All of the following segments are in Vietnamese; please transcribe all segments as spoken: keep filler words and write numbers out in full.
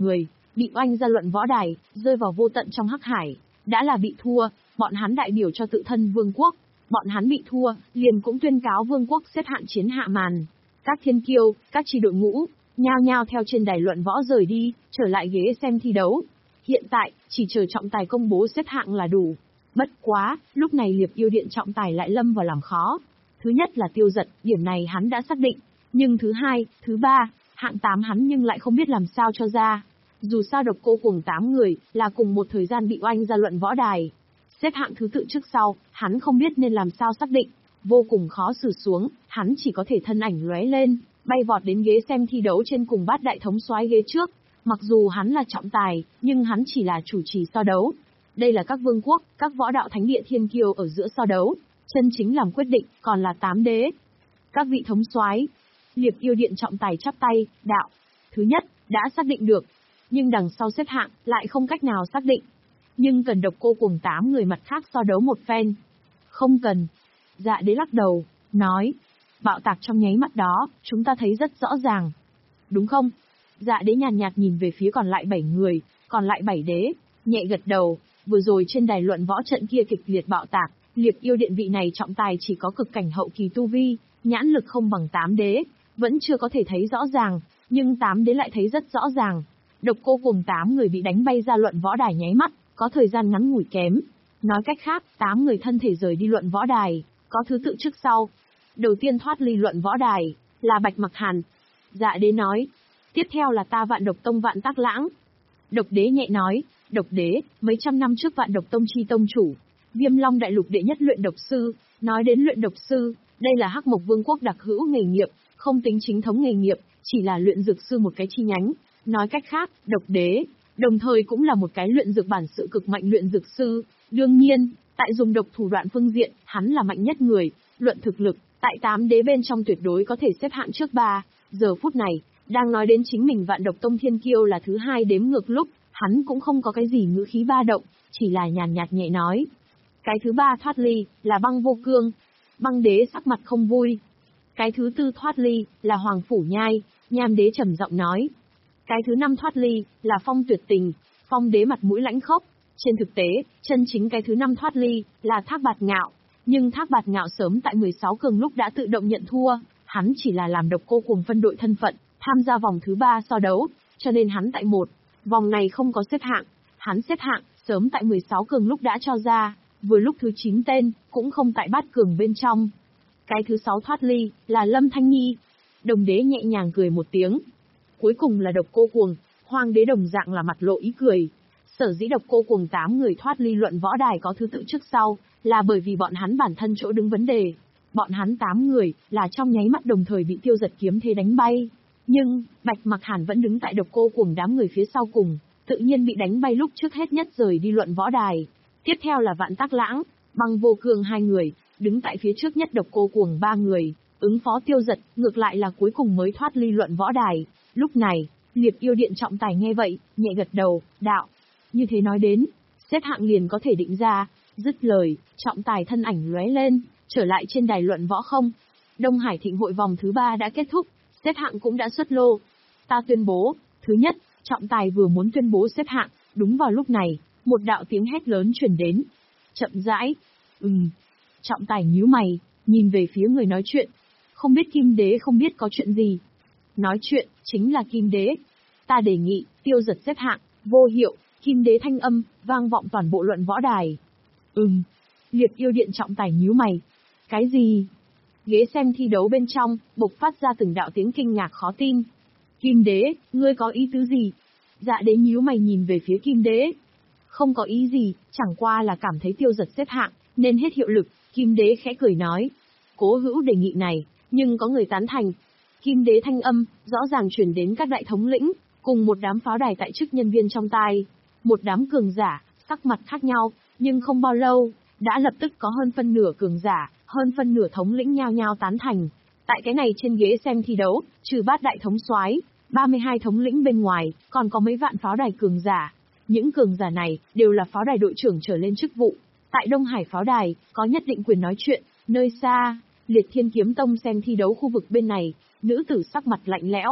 người, bị oanh ra luận võ đài, rơi vào vô tận trong hắc hải. Đã là bị thua, bọn hắn đại biểu cho tự thân vương quốc. Bọn hắn bị thua, liền cũng tuyên cáo vương quốc xếp hạng chiến hạ màn. Các thiên kiêu, các chi đội ngũ, nhao nhao theo trên đài luận võ rời đi, trở lại ghế xem thi đấu. Hiện tại, chỉ chờ trọng tài công bố xếp hạng là đủ. Bất quá, lúc này Liệp Yêu Điện trọng tài lại lâm vào làm khó. Thứ nhất là Tiêu Dật, điểm này hắn đã xác định. Nhưng thứ hai, thứ ba, hạng tám hắn nhưng lại không biết làm sao cho ra. Dù sao Độc Cô cùng tám người, là cùng một thời gian bị oanh ra luận võ đài. Xếp hạng thứ tự trước sau, hắn không biết nên làm sao xác định. Vô cùng khó xử xuống, hắn chỉ có thể thân ảnh lóe lên, bay vọt đến ghế xem thi đấu trên cùng Bát Đại Thống Soái ghế trước. Mặc dù hắn là trọng tài, nhưng hắn chỉ là chủ trì so đấu. Đây là các vương quốc, các võ đạo thánh địa thiên kiêu ở giữa so đấu. Chân chính làm quyết định, còn là tám đế. Các vị thống soái, Liệp Yêu Điện trọng tài chắp tay, đạo. Thứ nhất, đã xác định được. Nhưng đằng sau xếp hạng, lại không cách nào xác định. Nhưng cần Độc Cô cùng tám người mặt khác so đấu một phen. Không cần. Dạ đế lắc đầu, nói. Bạo tạc trong nháy mắt đó, chúng ta thấy rất rõ ràng. Đúng không? Dạ đế nhàn nhạt nhìn về phía còn lại bảy người, còn lại bảy đế, nhẹ gật đầu. Vừa rồi trên đài luận võ trận kia kịch liệt bạo tạc, Liệp Yêu Điện vị này trọng tài chỉ có cực cảnh hậu kỳ tu vi, nhãn lực không bằng tám đế, vẫn chưa có thể thấy rõ ràng, nhưng tám đế lại thấy rất rõ ràng. Độc Cô cùng tám người bị đánh bay ra luận võ đài nháy mắt, có thời gian ngắn ngủi kém. Nói cách khác, tám người thân thể rời đi luận võ đài, có thứ tự trước sau. Đầu tiên thoát ly luận võ đài, là Bạch Mặc Hàn. Dạ đế nói. Tiếp theo là ta Vạn Độc Tông Vạn Tác Lãng. Độc đế nhẹ nói, độc đế, mấy trăm năm trước Vạn Độc Tông chi tông chủ, Viêm Long đại lục đệ nhất luyện độc sư. Nói đến luyện độc sư, đây là Hắc Mộc Vương quốc đặc hữu nghề nghiệp, không tính chính thống nghề nghiệp, chỉ là luyện dược sư một cái chi nhánh. Nói cách khác, độc đế, đồng thời cũng là một cái luyện dược bản sự cực mạnh luyện dược sư. Đương nhiên, tại dùng độc thủ đoạn phương diện, hắn là mạnh nhất người, luận thực lực, tại tám đế bên trong tuyệt đối có thể xếp hạng trước ba. Giờ phút này, đang nói đến chính mình Vạn Độc Tông Thiên Kiêu là thứ hai đếm ngược lúc, hắn cũng không có cái gì ngữ khí ba động, chỉ là nhàn nhạt nhẹ nói. Cái thứ ba thoát ly, là Băng Vô Cương. Băng đế sắc mặt không vui. Cái thứ tư thoát ly, là Hoàng Phủ Nhai, Nham đế trầm giọng nói. Cái thứ năm thoát ly, là Phong Tuyệt Tình, Phong đế mặt mũi lãnh khốc. Trên thực tế, chân chính cái thứ năm thoát ly, là Thác Bạt Ngạo. Nhưng Thác Bạt Ngạo sớm tại mười sáu cường lúc đã tự động nhận thua, hắn chỉ là làm Độc Cô cùng phân đội thân phận, tham gia vòng thứ ba so đấu, cho nên hắn tại một. Vòng này không có xếp hạng, hắn xếp hạng, sớm tại mười sáu cường lúc đã cho ra, vừa lúc thứ chín tên, cũng không tại bát cường bên trong. Cái thứ sáu thoát ly, là Lâm Thanh Nhi. Đồng đế nhẹ nhàng cười một tiếng. Cuối cùng là Độc Cô cuồng, Hoàng đế đồng dạng là mặt lộ ý cười. Sở dĩ Độc Cô cuồng tám người thoát ly luận võ đài có thứ tự trước sau, là bởi vì bọn hắn bản thân chỗ đứng vấn đề. Bọn hắn tám người, là trong nháy mắt đồng thời bị Tiêu Dật kiếm thế đánh bay. Nhưng, Bạch Mặc Hàn vẫn đứng tại Độc Cô cuồng đám người phía sau cùng, tự nhiên bị đánh bay lúc trước hết nhất rời đi luận võ đài. Tiếp theo là Vạn Tác Lãng, Băng Vô Cương hai người, đứng tại phía trước nhất Độc Cô cuồng ba người, ứng phó Tiêu Dật, ngược lại là cuối cùng mới thoát ly luận võ đài. Lúc này, Liệp Yêu Điện trọng tài nghe vậy, nhẹ gật đầu, đạo. Như thế nói đến, xếp hạng liền có thể định ra. Dứt lời, trọng tài thân ảnh lóe lên, trở lại trên đài luận võ không. Đông Hải Thịnh hội vòng thứ ba đã kết thúc, xếp hạng cũng đã xuất lô. Ta tuyên bố, thứ nhất, trọng tài vừa muốn tuyên bố xếp hạng, đúng vào lúc này, một đạo tiếng hét lớn truyền đến. Chậm rãi. Ừm. Trọng tài nhíu mày, nhìn về phía người nói chuyện. Không biết Kim Đế không biết có chuyện gì. Nói chuyện, chính là Kim Đế. Ta đề nghị, Tiêu Dật xếp hạng, vô hiệu, Kim Đế thanh âm, vang vọng toàn bộ luận võ đài. Ừm. Liệp Yêu Điện trọng tài nhíu mày. Cái gì? Ghế xem thi đấu bên trong, bộc phát ra từng đạo tiếng kinh ngạc khó tin. Kim Đế, ngươi có ý tứ gì? Dạ đế nhíu mày nhìn về phía Kim Đế. Không có ý gì, chẳng qua là cảm thấy Tiêu Dật xếp hạng, nên hết hiệu lực. Kim Đế khẽ cười nói. Cố hữu đề nghị này, nhưng có người tán thành. Kim Đế thanh âm, rõ ràng truyền đến các đại thống lĩnh, cùng một đám pháo đài tại chức nhân viên trong tai. Một đám cường giả, sắc mặt khác nhau, nhưng không bao lâu, đã lập tức có hơn phân nửa cường giả, hơn phân nửa thống lĩnh nhao nhao tán thành. Tại cái này trên ghế xem thi đấu, trừ Bát Đại Thống Soái, ba mươi hai thống lĩnh bên ngoài, còn có mấy vạn pháo đài cường giả. Những cường giả này, đều là pháo đài đội trưởng trở lên chức vụ. Tại Đông Hải pháo đài, có nhất định quyền nói chuyện. Nơi xa, Liệt Thiên Kiếm Tông xem thi đấu khu vực bên này, nữ tử sắc mặt lạnh lẽo.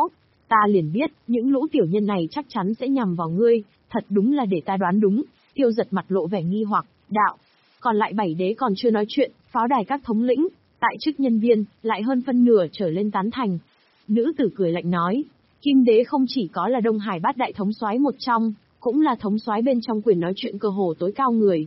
Ta liền biết, những lũ tiểu nhân này chắc chắn sẽ nhằm vào ngươi, thật đúng là để ta đoán đúng. Tiêu Giật mặt lộ vẻ nghi hoặc, đạo. Còn lại bảy đế còn chưa nói chuyện, pháo đài các thống lĩnh, tại chức nhân viên, lại hơn phân nửa trở lên tán thành. Nữ tử cười lạnh nói, Kim đế không chỉ có là Đông Hải bát đại thống soái một trong, cũng là thống soái bên trong quyền nói chuyện cơ hồ tối cao người.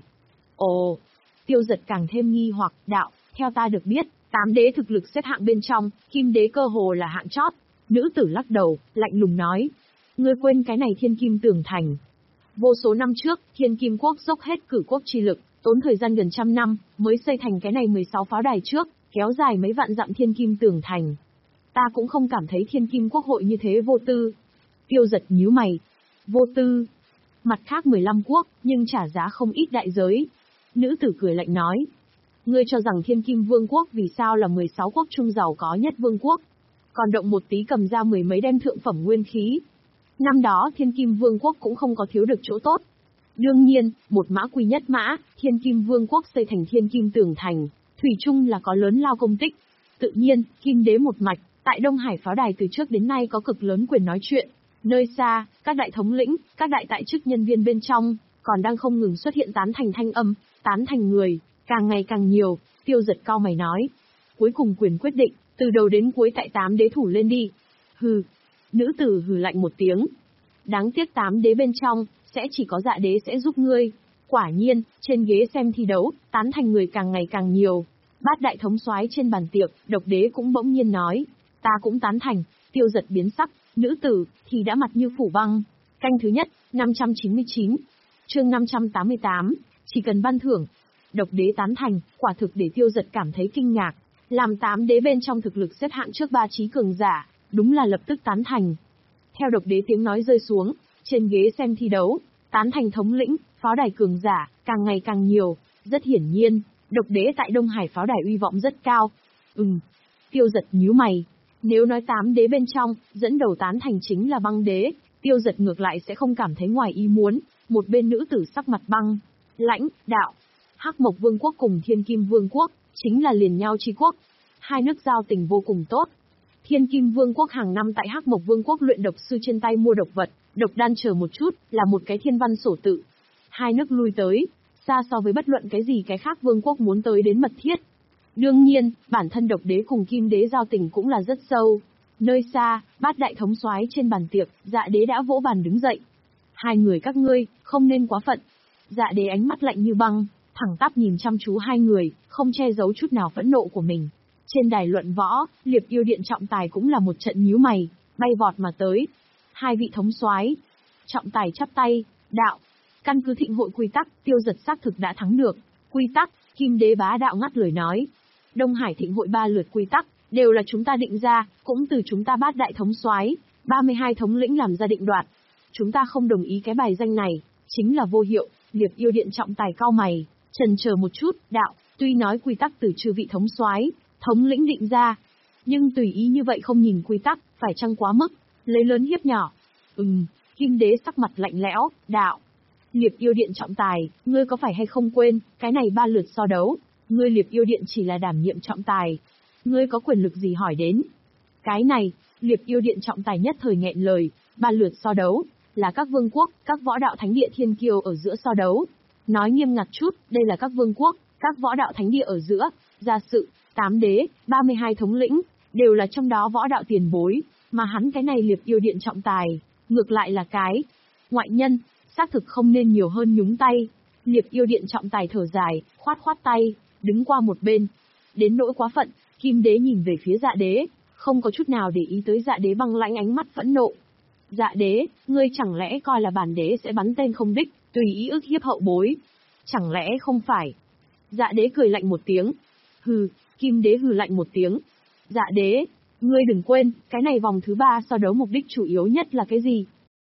Ồ, Tiêu Giật càng thêm nghi hoặc, đạo, theo ta được biết, tám đế thực lực xếp hạng bên trong, Kim đế cơ hồ là hạng chót. Nữ tử lắc đầu, lạnh lùng nói, ngươi quên cái này Thiên Kim Tường Thành. Vô số năm trước, Thiên Kim Quốc dốc hết cử quốc chi lực, tốn thời gian gần trăm năm, mới xây thành cái này mười sáu pháo đài trước, kéo dài mấy vạn dặm Thiên Kim Tường Thành. Ta cũng không cảm thấy Thiên Kim Quốc hội như thế vô tư. Tiêu Giật nhíu mày. Vô tư. Mặt khác mười lăm quốc, nhưng trả giá không ít đại giới. Nữ tử cười lạnh nói. Ngươi cho rằng Thiên Kim Vương quốc vì sao là mười sáu quốc trung giàu có nhất vương quốc, còn động một tí cầm ra mười mấy đem thượng phẩm nguyên khí. Năm đó Thiên Kim Vương quốc cũng không có thiếu được chỗ tốt. Đương nhiên, một mã quy nhất mã, Thiên Kim Vương quốc xây thành Thiên Kim Tường Thành, thủy chung là có lớn lao công tích. Tự nhiên, Kim đế một mạch, tại Đông Hải pháo đài từ trước đến nay có cực lớn quyền nói chuyện. Nơi xa, các đại thống lĩnh, các đại tại chức nhân viên bên trong, còn đang không ngừng xuất hiện tán thành thanh âm, tán thành người, càng ngày càng nhiều. Tiêu Giật cao mày nói. Cuối cùng quyền quyết định, từ đầu đến cuối tại tám đế thủ lên đi. Hừ. Nữ tử hừ lạnh một tiếng. Đáng tiếc tám đế bên trong, sẽ chỉ có Dạ đế sẽ giúp ngươi. Quả nhiên, trên ghế xem thi đấu, tán thành người càng ngày càng nhiều. Bát đại thống soái trên bàn tiệc, Độc đế cũng bỗng nhiên nói. Ta cũng tán thành. Tiêu Giật biến sắc, nữ tử, thì đã mặt như phủ băng. Canh thứ nhất, năm trăm chín mươi chín. Chương năm trăm tám mươi tám, chỉ cần ban thưởng. Độc đế tán thành, quả thực để Tiêu Giật cảm thấy kinh ngạc. Làm tám đế bên trong thực lực xếp hạng trước ba trí cường giả, đúng là lập tức tán thành. Theo Độc đế tiếng nói rơi xuống, trên ghế xem thi đấu, tán thành thống lĩnh, pháo đài cường giả, càng ngày càng nhiều. Rất hiển nhiên, Độc đế tại Đông Hải pháo đài uy vọng rất cao. Ừm. Tiêu Giật nhíu mày. Nếu nói tám đế bên trong, dẫn đầu tán thành chính là băng đế, Tiêu Giật ngược lại sẽ không cảm thấy ngoài ý muốn. Một bên nữ tử sắc mặt băng, lãnh, đạo. Hắc Mộc Vương quốc cùng Thiên Kim Vương quốc, chính là liền nhau chi quốc. Hai nước giao tình vô cùng tốt. Thiên Kim Vương quốc hàng năm tại Hắc Mộc Vương quốc luyện độc sư trên tay mua độc vật, độc đan chờ một chút, là một cái thiên văn sổ tự. Hai nước lui tới, xa so với bất luận cái gì cái khác vương quốc muốn tới đến mật thiết. Đương nhiên, bản thân Độc đế cùng Kim đế giao tình cũng là rất sâu. Nơi xa, bát đại thống soái trên bàn tiệc, Dạ đế đã vỗ bàn đứng dậy. Hai người các ngươi, không nên quá phận. Dạ đế ánh mắt lạnh như băng, thẳng tắp nhìn chăm chú hai người, không che giấu chút nào phẫn nộ của mình. Trên đài luận võ, Liệp Yêu Điện trọng tài cũng là một trận nhíu mày, bay vọt mà tới. Hai vị thống soái, trọng tài chắp tay, đạo, căn cứ thịnh hội quy tắc, Tiêu Giật xác thực đã thắng được. Quy tắc, Kim đế bá đạo ngắt lời nói. Đông Hải thịnh hội ba lượt quy tắc, đều là chúng ta định ra, cũng từ chúng ta bát đại thống soái, ba mươi hai thống lĩnh làm ra định đoạt. Chúng ta không đồng ý cái bài danh này, chính là vô hiệu. Liệp Yêu Điện trọng tài cau mày, chần chờ một chút, đạo, tuy nói quy tắc từ chư vị thống soái, thống lĩnh định ra, nhưng tùy ý như vậy không nhìn quy tắc, phải chăng quá mức, lấy lớn hiếp nhỏ. Ừm, Kim đế sắc mặt lạnh lẽo, đạo. Liệp Yêu Điện trọng tài, ngươi có phải hay không quên, cái này ba lượt so đấu, ngươi Liệp Yêu Điện chỉ là đảm nhiệm trọng tài. Ngươi có quyền lực gì hỏi đến? Cái này, Liệp Yêu Điện trọng tài nhất thời nghẹn lời, ba lượt so đấu, là các vương quốc, các võ đạo thánh địa thiên kiêu ở giữa so đấu. Nói nghiêm ngặt chút, đây là các vương quốc, các võ đạo thánh địa ở giữa, gia sự, tám đế, ba mươi hai thống lĩnh, đều là trong đó võ đạo tiền bối, mà hắn cái này Liệp Yêu Điện trọng tài, ngược lại là cái ngoại nhân, xác thực không nên nhiều hơn nhúng tay. Liệp Yêu Điện trọng tài thở dài, khoát khoát tay, đứng qua một bên. Đến nỗi quá phận, Kim đế nhìn về phía Dạ đế, không có chút nào để ý tới Dạ đế băng lãnh ánh mắt phẫn nộ. Dạ đế, ngươi chẳng lẽ coi là bản đế sẽ bắn tên không đích, tùy ý ức hiếp hậu bối? Chẳng lẽ không phải? Dạ đế cười lạnh một tiếng. Hừ, Kim đế hừ lạnh một tiếng. Dạ đế, ngươi đừng quên, cái này vòng thứ ba so đấu mục đích chủ yếu nhất là cái gì?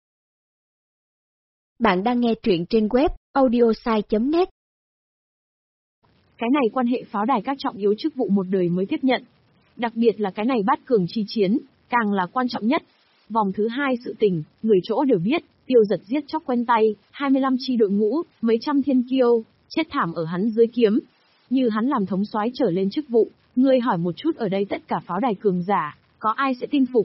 Bạn đang nghe truyện trên web audiosai chấm net. Cái này quan hệ pháo đài các trọng yếu chức vụ một đời mới tiếp nhận. Đặc biệt là cái này bát cường chi chiến, càng là quan trọng nhất. Vòng thứ hai sự tình, người chỗ đều biết, Tiêu Giật giết chóc quen tay, hai mươi lăm chi đội ngũ, mấy trăm thiên kiêu, chết thảm ở hắn dưới kiếm. Như hắn làm thống soái trở lên chức vụ, ngươi hỏi một chút ở đây tất cả pháo đài cường giả, có ai sẽ tin phục?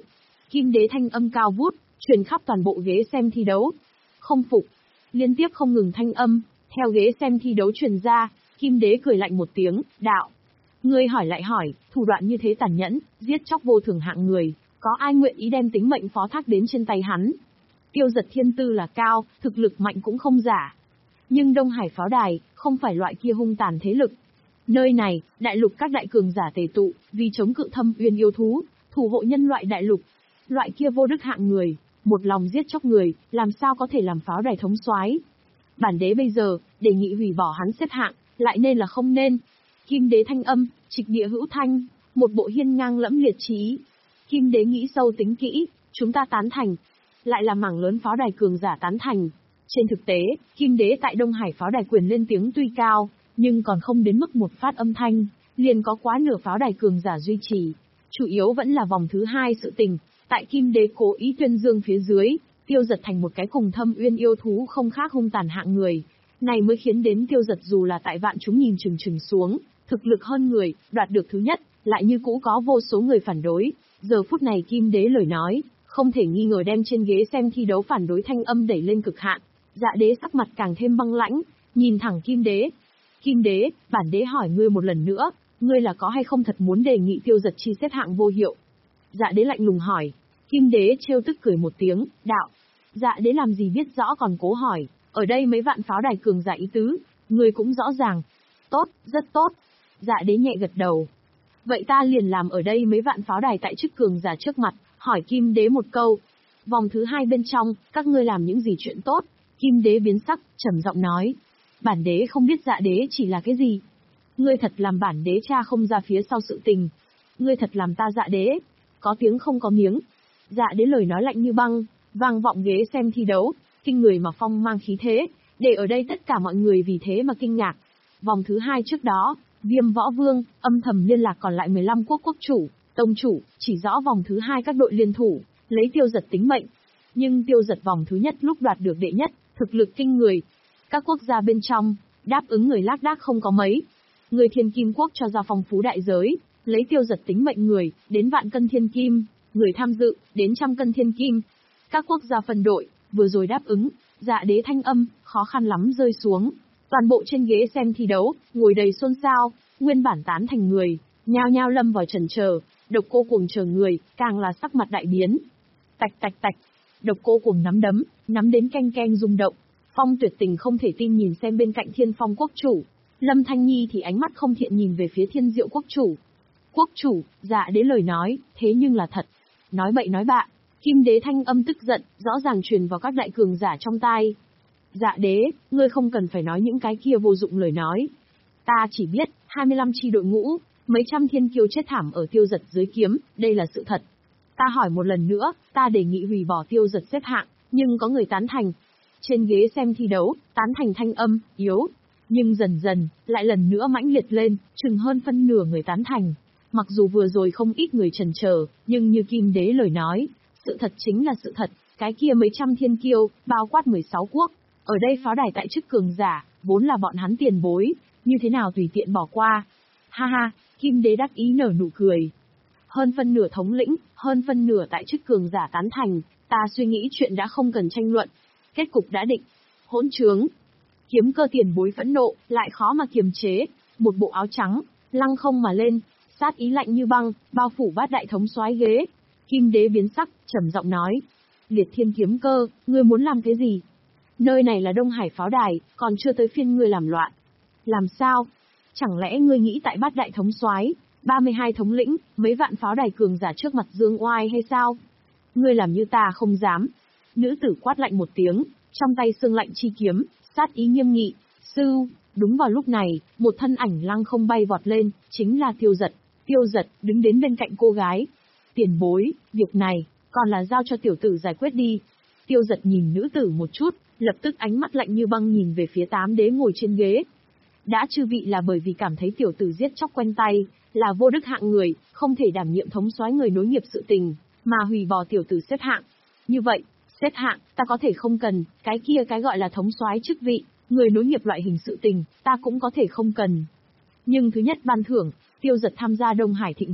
Kim Đế thanh âm cao vút, truyền khắp toàn bộ ghế xem thi đấu. Không phục. Liên tiếp không ngừng thanh âm, theo ghế xem thi đấu truyền ra, Kim Đế cười lạnh một tiếng, đạo. Ngươi hỏi lại hỏi, thủ đoạn như thế tàn nhẫn, giết chóc vô thường hạng người, có ai nguyện ý đem tính mệnh phó thác đến trên tay hắn? Tiêu Giật thiên tư là cao, thực lực mạnh cũng không giả. Nhưng Đông Hải pháo đài, không phải loại kia hung tàn thế lực. Nơi này, đại lục các đại cường giả tề tụ, vì chống cự Thâm Uyên yêu thú, thủ hộ nhân loại đại lục. Loại kia vô đức hạng người, một lòng giết chóc người, làm sao có thể làm pháo đài thống soái? Bản đế bây giờ, đề nghị hủy bỏ hắn xếp hạng, lại nên là không nên. Kim Đế thanh âm, trịch địa hữu thanh, một bộ hiên ngang lẫm liệt trí. Kim Đế nghĩ sâu tính kỹ, chúng ta tán thành. Lại là mảng lớn pháo đài cường giả tán thành. Trên thực tế, Kim Đế tại Đông Hải pháo đài quyền lên tiếng tuy cao, nhưng còn không đến mức một phát âm thanh, liền có quá nửa pháo đài cường giả duy trì. Chủ yếu vẫn là vòng thứ hai sự tình, tại Kim Đế cố ý tuyên dương phía dưới, Tiêu Giật thành một cái cùng Thâm Uyên yêu thú không khác hung tàn hạng người. Này mới khiến đến Tiêu Giật dù là tại vạn chúng nhìn chừng chừng xuống, thực lực hơn người, đoạt được thứ nhất, lại như cũ có vô số người phản đối. Giờ phút này Kim Đế lời nói, không thể nghi ngờ đem trên ghế xem thi đấu phản đối thanh âm đẩy lên cực hạn. Dạ Đế sắc mặt càng thêm băng lãnh, nhìn thẳng Kim Đế. Kim Đế, bản đế hỏi ngươi một lần nữa, ngươi là có hay không thật muốn đề nghị Tiêu Giật chi xếp hạng vô hiệu? Dạ Đế lạnh lùng hỏi. Kim Đế trêu tức cười một tiếng, đạo. Dạ Đế làm gì biết rõ còn cố hỏi, ở đây mấy vạn pháo đài cường giả ý tứ, ngươi cũng rõ ràng. Tốt, rất tốt. Dạ Đế nhẹ gật đầu. Vậy ta liền làm ở đây mấy vạn pháo đài tại chức cường giả trước mặt, hỏi Kim Đế một câu. Vòng thứ hai bên trong, các ngươi làm những gì chuyện tốt? Kim Đế biến sắc, trầm giọng nói. Bản đế không biết Dạ Đế chỉ là cái gì. Ngươi thật làm bản đế cha không ra phía sau sự tình. Ngươi thật làm ta Dạ Đế. Có tiếng không có miếng. Dạ Đế lời nói lạnh như băng, vang vọng ghế xem thi đấu, kinh người mà phong mang khí thế, để ở đây tất cả mọi người vì thế mà kinh ngạc. Vòng thứ hai trước đó, Viêm Võ Vương âm thầm liên lạc còn lại mười lăm quốc quốc chủ, tông chủ, chỉ rõ vòng thứ hai các đội liên thủ, lấy Tiêu Giật tính mệnh. Nhưng Tiêu Giật vòng thứ nhất lúc đoạt được đệ nhất, thực lực kinh người. Các quốc gia bên trong, đáp ứng người lác đác không có mấy. Người Thiên Kim quốc cho ra phong phú đại giới, lấy Tiêu Giật tính mệnh người, đến vạn cân thiên kim, người tham dự, đến trăm cân thiên kim. Các quốc gia phân đội, vừa rồi đáp ứng, Dạ Đế thanh âm, khó khăn lắm rơi xuống. Toàn bộ trên ghế xem thi đấu, ngồi đầy xôn xao, nguyên bản tán thành người, nhao nhao lâm vào chần chờ, Độc Cô Cuồng chờ người, càng là sắc mặt đại biến. Tạch tạch tạch, Độc Cô Cuồng nắm đấm, nắm đến canh canh rung động. Phong Tuyệt Tình không thể tin nhìn xem bên cạnh Thiên Phong quốc chủ. Lâm Thanh Nhi thì ánh mắt không thiện nhìn về phía Thiên Diệu quốc chủ. Quốc chủ, Dạ Đế lời nói, thế nhưng là thật. Nói bậy nói bạ, Kim Đế thanh âm tức giận, rõ ràng truyền vào các đại cường giả trong tai. Dạ Đế, ngươi không cần phải nói những cái kia vô dụng lời nói. Ta chỉ biết, hai mươi lăm chi đội ngũ, mấy trăm thiên kiêu chết thảm ở Tiêu Giật dưới kiếm, đây là sự thật. Ta hỏi một lần nữa, ta đề nghị hủy bỏ Tiêu Giật xếp hạng, nhưng có người tán thành. Trên ghế xem thi đấu, tán thành thanh âm, yếu. Nhưng dần dần, lại lần nữa mãnh liệt lên, chừng hơn phân nửa người tán thành. Mặc dù vừa rồi không ít người chần chờ, nhưng như Kim Đế lời nói, sự thật chính là sự thật, cái kia mấy trăm thiên kiêu, bao quát mười sáu quốc. Ở đây pháo đài tại chức cường giả, vốn là bọn hắn tiền bối, như thế nào tùy tiện bỏ qua. Ha ha, Kim Đế đắc ý nở nụ cười. Hơn phân nửa thống lĩnh, hơn phân nửa tại chức cường giả tán thành, ta suy nghĩ chuyện đã không cần tranh luận. Kết cục đã định. Hỗn trướng. Kiếm Cơ tiền bối phẫn nộ, lại khó mà kiềm chế, một bộ áo trắng, lăng không mà lên, sát ý lạnh như băng, bao phủ bát đại thống soái ghế. Kim Đế biến sắc, trầm giọng nói. Liệt Thiên Kiếm Cơ, ngươi muốn làm cái gì? Nơi này là Đông Hải pháo đài, còn chưa tới phiên ngươi làm loạn. Làm sao? Chẳng lẽ ngươi nghĩ tại bát đại thống soái, ba mươi hai thống lĩnh, mấy vạn pháo đài cường giả trước mặt dương oai hay sao? Ngươi làm như ta không dám. Nữ tử quát lạnh một tiếng, trong tay xương lạnh chi kiếm, sát ý nghiêm nghị. Sư, đúng vào lúc này, một thân ảnh lăng không bay vọt lên, chính là Tiêu Giật. Tiêu Giật đứng đến bên cạnh cô gái. Tiền bối, việc này, còn là giao cho tiểu tử giải quyết đi. Tiêu Giật nhìn nữ tử một chút, lập tức ánh mắt lạnh như băng nhìn về phía tám đế ngồi trên ghế. Đã chư vị là bởi vì cảm thấy tiểu tử giết chóc quen tay, là vô đức hạng người, không thể đảm nhiệm thống soái người nối nghiệp sự tình, mà hủy bỏ tiểu tử xếp hạng. Như vậy, xếp hạng, ta có thể không cần, cái kia cái gọi là thống soái chức vị, người nối nghiệp loại hình sự tình, ta cũng có thể không cần. Nhưng thứ nhất ban thưởng, Tiêu Giật tham gia Đông Hải thịnh hội,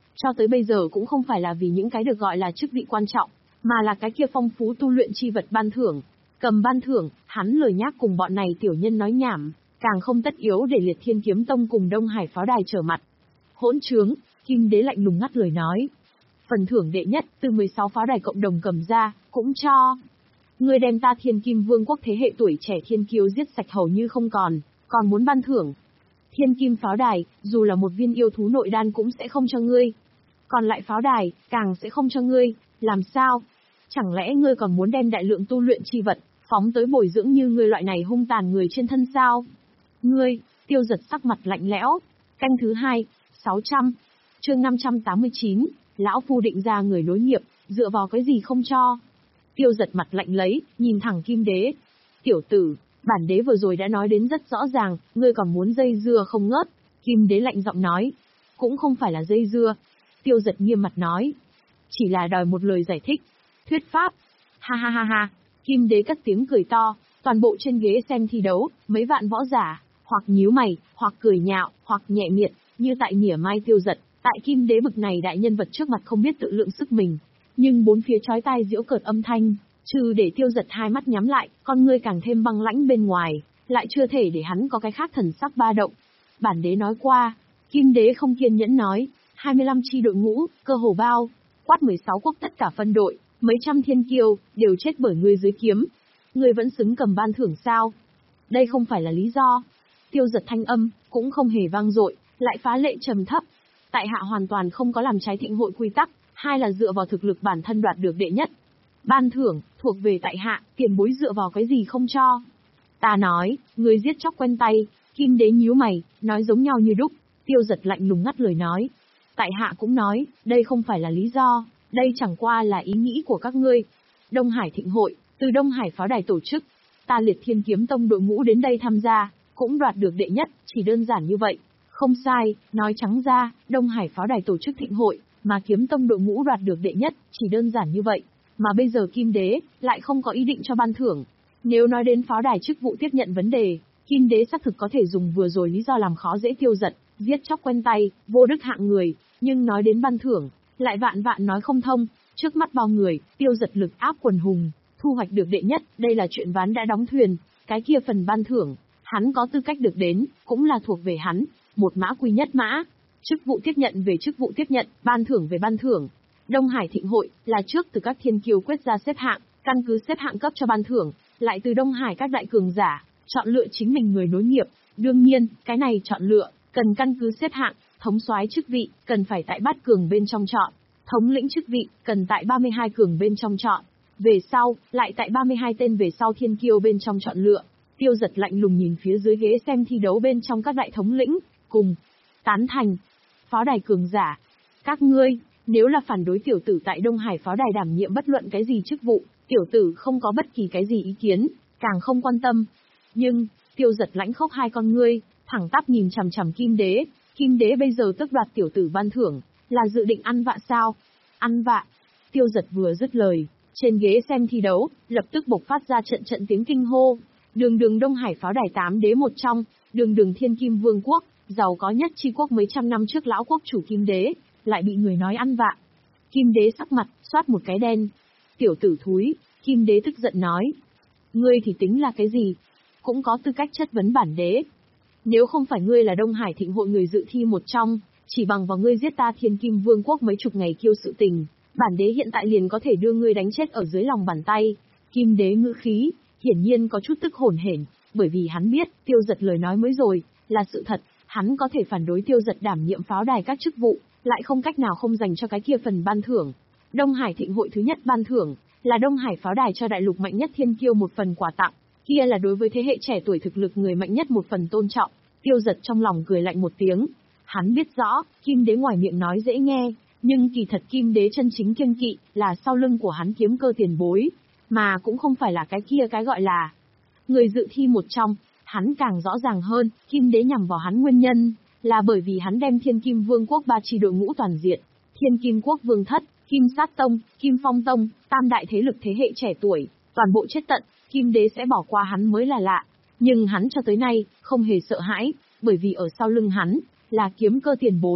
cho tới bây giờ cũng không phải là vì những cái được gọi là chức vị quan trọng, mà là cái kia phong phú tu luyện chi vật ban thưởng. Cầm ban thưởng, hắn lười nhác cùng bọn này tiểu nhân nói nhảm, càng không tất yếu để Liệt Thiên Kiếm Tông cùng Đông Hải Pháo Đài trở mặt. Hỗn trướng, Kim Đế lạnh lùng ngắt lời nói. Phần thưởng đệ nhất, từ mười sáu pháo đài cộng đồng cầm ra, cũng cho. Ngươi đem ta Thiên Kim Vương quốc thế hệ tuổi trẻ thiên kiêu giết sạch hầu như không còn, còn muốn ban thưởng. Thiên Kim Pháo Đài, dù là một viên yêu thú nội đan cũng sẽ không cho ngươi. Còn lại pháo đài, càng sẽ không cho ngươi, làm sao? Chẳng lẽ ngươi còn muốn đem đại lượng tu luyện chi vật, phóng tới bồi dưỡng như ngươi loại này hung tàn người trên thân sao? Ngươi, Tiêu Giật sắc mặt lạnh lẽo. Canh thứ hai, sáu trăm. Chương năm trăm tám mươi chín, lão phu định ra người nối nghiệp, dựa vào cái gì không cho? Tiêu Giật mặt lạnh lấy, nhìn thẳng Kim Đế. Tiểu tử, bản đế vừa rồi đã nói đến rất rõ ràng, ngươi còn muốn dây dưa không ngớt. Kim Đế lạnh giọng nói. Cũng không phải là dây dưa. Tiêu Giật nghiêm mặt nói. Chỉ là đòi một lời giải thích. Thuyết pháp. Ha ha ha ha. Kim Đế cất tiếng cười to, toàn bộ trên ghế xem thi đấu, mấy vạn võ giả, hoặc nhíu mày, hoặc cười nhạo, hoặc nhẹ miệt, như tại mỉa mai Tiêu Giật, tại Kim Đế bực này đại nhân vật trước mặt không biết tự lượng sức mình. Nhưng bốn phía chói tai giễu cợt âm thanh, trừ để Tiêu Giật hai mắt nhắm lại, con ngươi càng thêm băng lãnh bên ngoài, lại chưa thể để hắn có cái khác thần sắc ba động. Bản đế nói qua, Kim Đế không kiên nhẫn nói, hai mươi lăm chi đội ngũ, cơ hồ bao, quát mười sáu quốc tất cả phân đội, mấy trăm thiên kiêu, đều chết bởi ngươi dưới kiếm. Ngươi vẫn xứng cầm ban thưởng sao? Đây không phải là lý do. Tiêu Giật thanh âm, cũng không hề vang dội, lại phá lệ trầm thấp. Tại hạ hoàn toàn không có làm trái thịnh hội quy tắc, hai là dựa vào thực lực bản thân đoạt được đệ nhất. Ban thưởng, thuộc về tại hạ, tiền bối dựa vào cái gì không cho. Ta nói, ngươi giết chóc quen tay. Kim Đế nhíu mày, nói giống nhau như đúc. Tiêu Giật lạnh lùng ngắt lời nói. Tại hạ cũng nói, đây không phải là lý do, đây chẳng qua là ý nghĩ của các ngươi. Đông Hải thịnh hội, từ Đông Hải Pháo Đài tổ chức. Ta Liệt Thiên Kiếm Tông đội ngũ đến đây tham gia, cũng đoạt được đệ nhất, chỉ đơn giản như vậy. Không sai, nói trắng ra, Đông Hải Pháo Đài tổ chức thịnh hội, mà Kiếm Tông đội ngũ đoạt được đệ nhất, chỉ đơn giản như vậy. Mà bây giờ Kim Đế, lại không có ý định cho ban thưởng. Nếu nói đến Pháo Đài chức vụ tiếp nhận vấn đề, Kim Đế xác thực có thể dùng vừa rồi lý do làm khó dễ Tiêu Giật, giết chóc quen tay, vô đức hạng người, nhưng nói đến ban thưởng, lại vạn vạn nói không thông. Trước mắt bao người, Tiêu Giật lực áp quần hùng, thu hoạch được đệ nhất, đây là chuyện ván đã đóng thuyền. Cái kia phần ban thưởng, hắn có tư cách được đến, cũng là thuộc về hắn, một mã quy nhất mã. Chức vụ tiếp nhận về chức vụ tiếp nhận, ban thưởng về ban thưởng. Đông Hải thịnh hội, là trước từ các thiên kiêu quyết ra xếp hạng, căn cứ xếp hạng cấp cho ban thưởng, lại từ Đông Hải các đại cường giả, chọn lựa chính mình người nối nghiệp. Đương nhiên, cái này chọn lựa, cần căn cứ xếp hạng, thống soái chức vị, cần phải tại bát cường bên trong chọn. Thống lĩnh chức vị, cần tại ba mươi hai cường bên trong chọn. Về sau, lại tại ba mươi hai tên về sau thiên kiêu bên trong chọn lựa. Tiêu Giật lạnh lùng nhìn phía dưới ghế xem thi đấu bên trong các đại thống lĩnh, cùng tán thành. Pháo đài cường giả, các ngươi, nếu là phản đối tiểu tử tại Đông Hải Pháo Đài đảm nhiệm bất luận cái gì chức vụ, tiểu tử không có bất kỳ cái gì ý kiến, càng không quan tâm. Nhưng, Tiêu Giật lãnh khốc hai con ngươi, thẳng tắp nhìn chằm chằm Kim Đế. Kim Đế bây giờ tức đoạt tiểu tử ban thưởng, là dự định ăn vạ sao? Ăn vạ. Tiêu Giật vừa dứt lời, trên ghế xem thi đấu, lập tức bộc phát ra trận trận tiếng kinh hô. Đường đường Đông Hải Pháo Đài tám đế một trong, đường đường Thiên Kim Vương quốc, giàu có nhất chi quốc mấy trăm năm trước lão quốc chủ Kim Đế, lại bị người nói ăn vạ. Kim Đế sắc mặt, xoát một cái đen. Tiểu tử thúi, Kim Đế tức giận nói. Ngươi thì tính là cái gì? Cũng có tư cách chất vấn bản đế. Nếu không phải ngươi là Đông Hải thịnh hội người dự thi một trong, chỉ bằng vào ngươi giết ta Thiên Kim Vương quốc mấy chục ngày kiêu sự tình, bản đế hiện tại liền có thể đưa ngươi đánh chết ở dưới lòng bàn tay. Kim Đế ngữ khí, hiển nhiên có chút tức hổn hển, bởi vì hắn biết, Tiêu Giật lời nói mới rồi, là sự thật, hắn có thể phản đối Tiêu Giật đảm nhiệm pháo đài các chức vụ, lại không cách nào không dành cho cái kia phần ban thưởng. Đông Hải thịnh hội thứ nhất ban thưởng, là Đông Hải Pháo Đài cho đại lục mạnh nhất thiên kiêu một phần quà tặng, kia là đối với thế hệ trẻ tuổi thực lực người mạnh nhất một phần tôn trọng. Tiêu Giật trong lòng cười lạnh một tiếng. Hắn biết rõ, Kim Đế ngoài miệng nói dễ nghe, nhưng kỳ thật Kim Đế chân chính kiêng kỵ, là sau lưng của hắn kiếm cơ tiền bối, mà cũng không phải là cái kia cái gọi là người dự thi một trong. Hắn càng rõ ràng hơn, Kim Đế nhằm vào hắn nguyên nhân, là bởi vì hắn đem Thiên Kim Vương quốc ba chi đội ngũ toàn diện, Thiên Kim Quốc Vương Thất, Kim Sát Tông, Kim Phong Tông, tam đại thế lực thế hệ trẻ tuổi, toàn bộ chết tận, Kim Đế sẽ bỏ qua hắn mới là lạ. Nhưng hắn cho tới nay, không hề sợ hãi, bởi vì ở sau lưng hắn, là kiếm cơ tiền bối.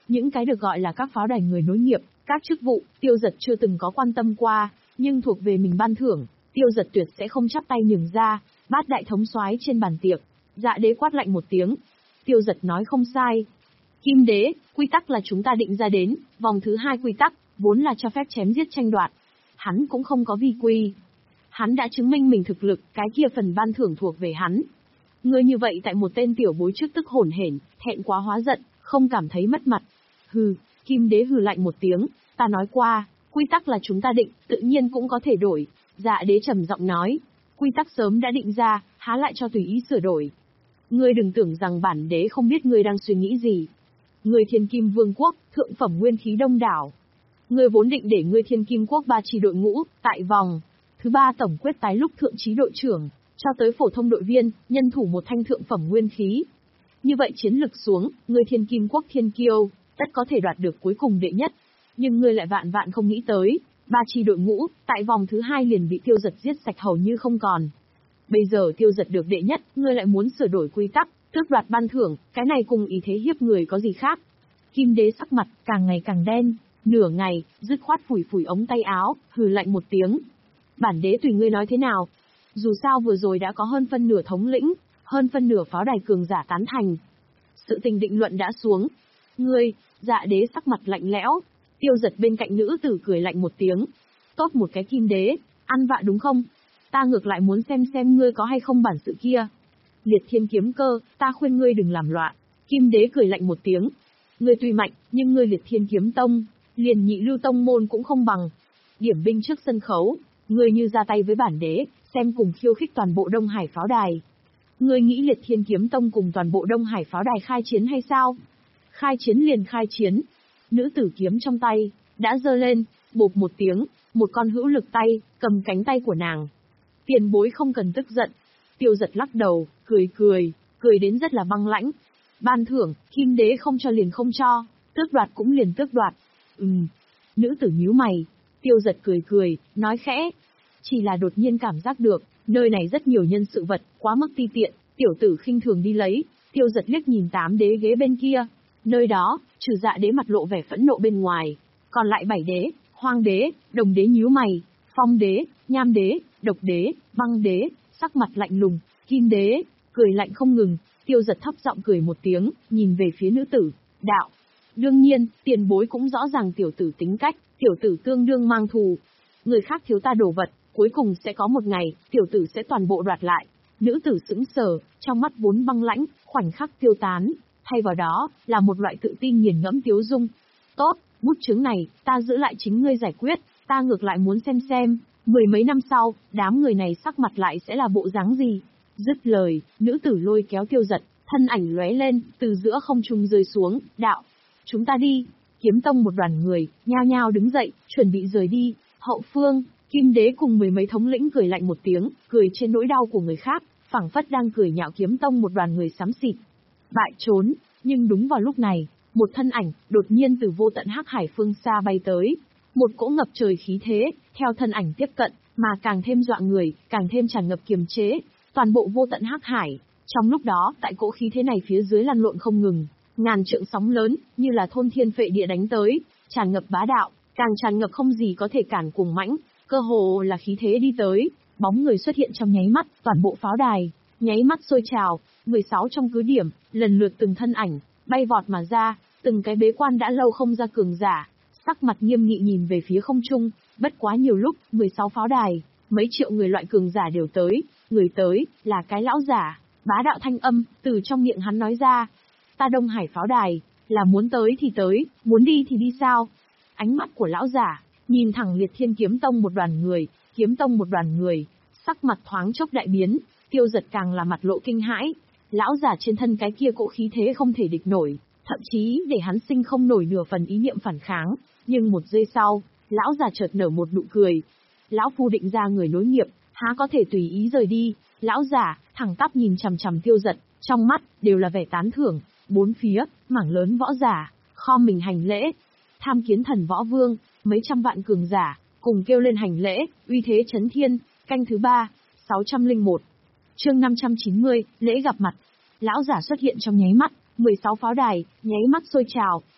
Những cái được gọi là các pháo đài người nối nghiệp, các chức vụ, Tiêu Dật chưa từng có quan tâm qua, nhưng thuộc về mình ban thưởng, Tiêu Dật tuyệt sẽ không chắp tay nhường ra. Bát đại thống soái trên bàn tiệc, Dạ Đế quát lạnh một tiếng. Tiêu Dật nói không sai. Kim Đế, quy tắc là chúng ta định ra đến, vòng thứ hai quy tắc, vốn là cho phép chém giết tranh đoạt. Hắn cũng không có vi quy. Hắn đã chứng minh mình thực lực, cái kia phần ban thưởng thuộc về hắn. Ngươi như vậy tại một tên tiểu bối trước tức hổn hển, thẹn quá hóa giận, không cảm thấy mất mặt. Hừ, Kim Đế hừ lạnh một tiếng, ta nói qua, quy tắc là chúng ta định, tự nhiên cũng có thể đổi. Dạ Đế trầm giọng nói, quy tắc sớm đã định ra, há lại cho tùy ý sửa đổi. Ngươi đừng tưởng rằng bản đế không biết ngươi đang suy nghĩ gì. Ngươi Thiên Kim Vương quốc, thượng phẩm nguyên khí đông đảo. Ngươi vốn định để ngươi Thiên Kim quốc ba chi đội ngũ, tại vòng thứ ba tổng quyết tái lúc thượng trí đội trưởng, cho tới phổ thông đội viên, nhân thủ một thanh thượng phẩm nguyên khí. Như vậy chiến lực xuống, ngươi Thiên Kim quốc thiên kiêu, tất có thể đoạt được cuối cùng đệ nhất. Nhưng ngươi lại vạn vạn không nghĩ tới, ba chi đội ngũ, tại vòng thứ hai liền bị Tiêu Dật giết sạch hầu như không còn. Bây giờ Tiêu Dật được đệ nhất, ngươi lại muốn sửa đổi quy tắc, tước đoạt ban thưởng, cái này cùng ý thế hiếp người có gì khác. Kim Đế sắc mặt càng ngày càng đen, nửa ngày, dứt khoát phủi phủi ống tay áo, hừ lạnh một tiếng. Bản đế tùy ngươi nói thế nào. Dù sao vừa rồi đã có hơn phân nửa thống lĩnh, hơn phân nửa pháo đài cường giả tán thành. Sự tình định luận đã xuống. Ngươi, Dạ Đế sắc mặt lạnh lẽo. Tiêu Dật bên cạnh nữ tử cười lạnh một tiếng. Tốt một cái Kim Đế, ăn vạ đúng không? Ta ngược lại muốn xem xem ngươi có hay không bản sự kia. Liệt Thiên Kiếm Cơ, ta khuyên ngươi đừng làm loạn. Kim Đế cười lạnh một tiếng. Ngươi tuy mạnh, nhưng ngươi Liệt Thiên Kiếm Tông, liền nhị lưu tông môn cũng không bằng. Điểm binh trước sân khấu, ngươi như ra tay với bản đế, xem cùng khiêu khích toàn bộ Đông Hải pháo đài. Ngươi nghĩ Liệt Thiên Kiếm Tông cùng toàn bộ Đông Hải pháo đài khai chiến hay sao? Khai chiến liền khai chiến. Nữ tử kiếm trong tay, đã giơ lên, bộp một tiếng, một con hữu lực tay, cầm cánh tay của nàng. Tiền bối không cần tức giận. Tiêu Dật lắc đầu, cười cười, cười đến rất là băng lãnh. Ban thưởng, Kim Đế không cho liền không cho, tước đoạt cũng liền tước đoạt. Ừm. Nữ tử nhíu mày. Tiêu Dật cười cười, nói khẽ. Chỉ là đột nhiên cảm giác được, nơi này rất nhiều nhân sự vật, quá mức ti tiện, tiểu tử khinh thường đi lấy. Tiêu Dật liếc nhìn tám đế ghế bên kia. Nơi đó, trừ Dạ Đế mặt lộ vẻ phẫn nộ bên ngoài, còn lại bảy đế, Hoang Đế, Đồng Đế nhíu mày, Phong Đế, Nham Đế, Độc Đế, Băng Đế, sắc mặt lạnh lùng, Kim Đế, cười lạnh không ngừng. Tiêu Dật thấp giọng cười một tiếng, nhìn về phía nữ tử, đạo. Đương nhiên, tiền bối cũng rõ ràng tiểu tử tính cách, tiểu tử tương đương mang thù. Người khác thiếu ta đồ vật, cuối cùng sẽ có một ngày, tiểu tử sẽ toàn bộ đoạt lại. Nữ tử sững sờ, trong mắt vốn băng lãnh, khoảnh khắc tiêu tán. Thay vào đó, là một loại tự tin nghiền ngẫm tiếu dung. Tốt, bút chướng này, ta giữ lại chính ngươi giải quyết, ta ngược lại muốn xem xem, mười mấy năm sau, đám người này sắc mặt lại sẽ là bộ dáng gì. Dứt lời, nữ tử lôi kéo Tiêu Dật, thân ảnh lóe lên, từ giữa không trung rơi xuống, đạo. Chúng ta đi. Kiếm Tông một đoàn người, nhao nhao đứng dậy, chuẩn bị rời đi. Hậu phương, Kim Đế cùng mười mấy thống lĩnh cười lạnh một tiếng, cười trên nỗi đau của người khác, phảng phất đang cười nhạo Kiếm Tông một đoàn người xám xịt. Bại trốn, nhưng đúng vào lúc này, một thân ảnh, đột nhiên từ vô tận hắc hải phương xa bay tới. Một cỗ ngập trời khí thế, theo thân ảnh tiếp cận, mà càng thêm dọa người, càng thêm tràn ngập kiềm chế. Toàn bộ vô tận hắc hải, trong lúc đó, tại cỗ khí thế này phía dưới lăn lộn không ngừng, ngàn trượng sóng lớn, như là thôn thiên phệ địa đánh tới, tràn ngập bá đạo, càng tràn ngập không gì có thể cản cuồng mãnh, cơ hồ là khí thế đi tới, bóng người xuất hiện trong nháy mắt, toàn bộ pháo đài, nháy mắt sôi trào, mười sáu trong cứ điểm, lần lượt từng thân ảnh, bay vọt mà ra, từng cái bế quan đã lâu không ra cường giả, sắc mặt nghiêm nghị nhìn về phía không trung, bất quá nhiều lúc, mười sáu pháo đài, mấy triệu người loại cường giả đều tới, người tới, là cái lão giả, bá đạo thanh âm, từ trong miệng hắn nói ra. Ta Đông Hải pháo đài, là muốn tới thì tới, muốn đi thì đi sao? Ánh mắt của lão giả, nhìn thẳng Liệt Thiên Kiếm Tông một đoàn người, Kiếm Tông một đoàn người, sắc mặt thoáng chốc đại biến, Tiêu Dật càng là mặt lộ kinh hãi. Lão giả trên thân cái kia cỗ khí thế không thể địch nổi, thậm chí để hắn sinh không nổi nửa phần ý niệm phản kháng, nhưng một giây sau, lão giả chợt nở một nụ cười. Lão phu định ra người nối nghiệp, há có thể tùy ý rời đi. Lão giả, thẳng tắp nhìn chằm chằm Tiêu Dật, trong mắt, đều là vẻ tán thưởng. Bốn phía, mảng lớn võ giả, khom mình hành lễ. Tham Kiến Thần Võ Vương, mấy trăm vạn cường giả, cùng kêu lên hành lễ, uy thế chấn thiên. Canh thứ ba, sáu trăm lẻ một. Chương năm trăm chín mươi, lễ gặp mặt. Lão giả xuất hiện trong nháy mắt, mười sáu pháo đài, nháy mắt sôi trào.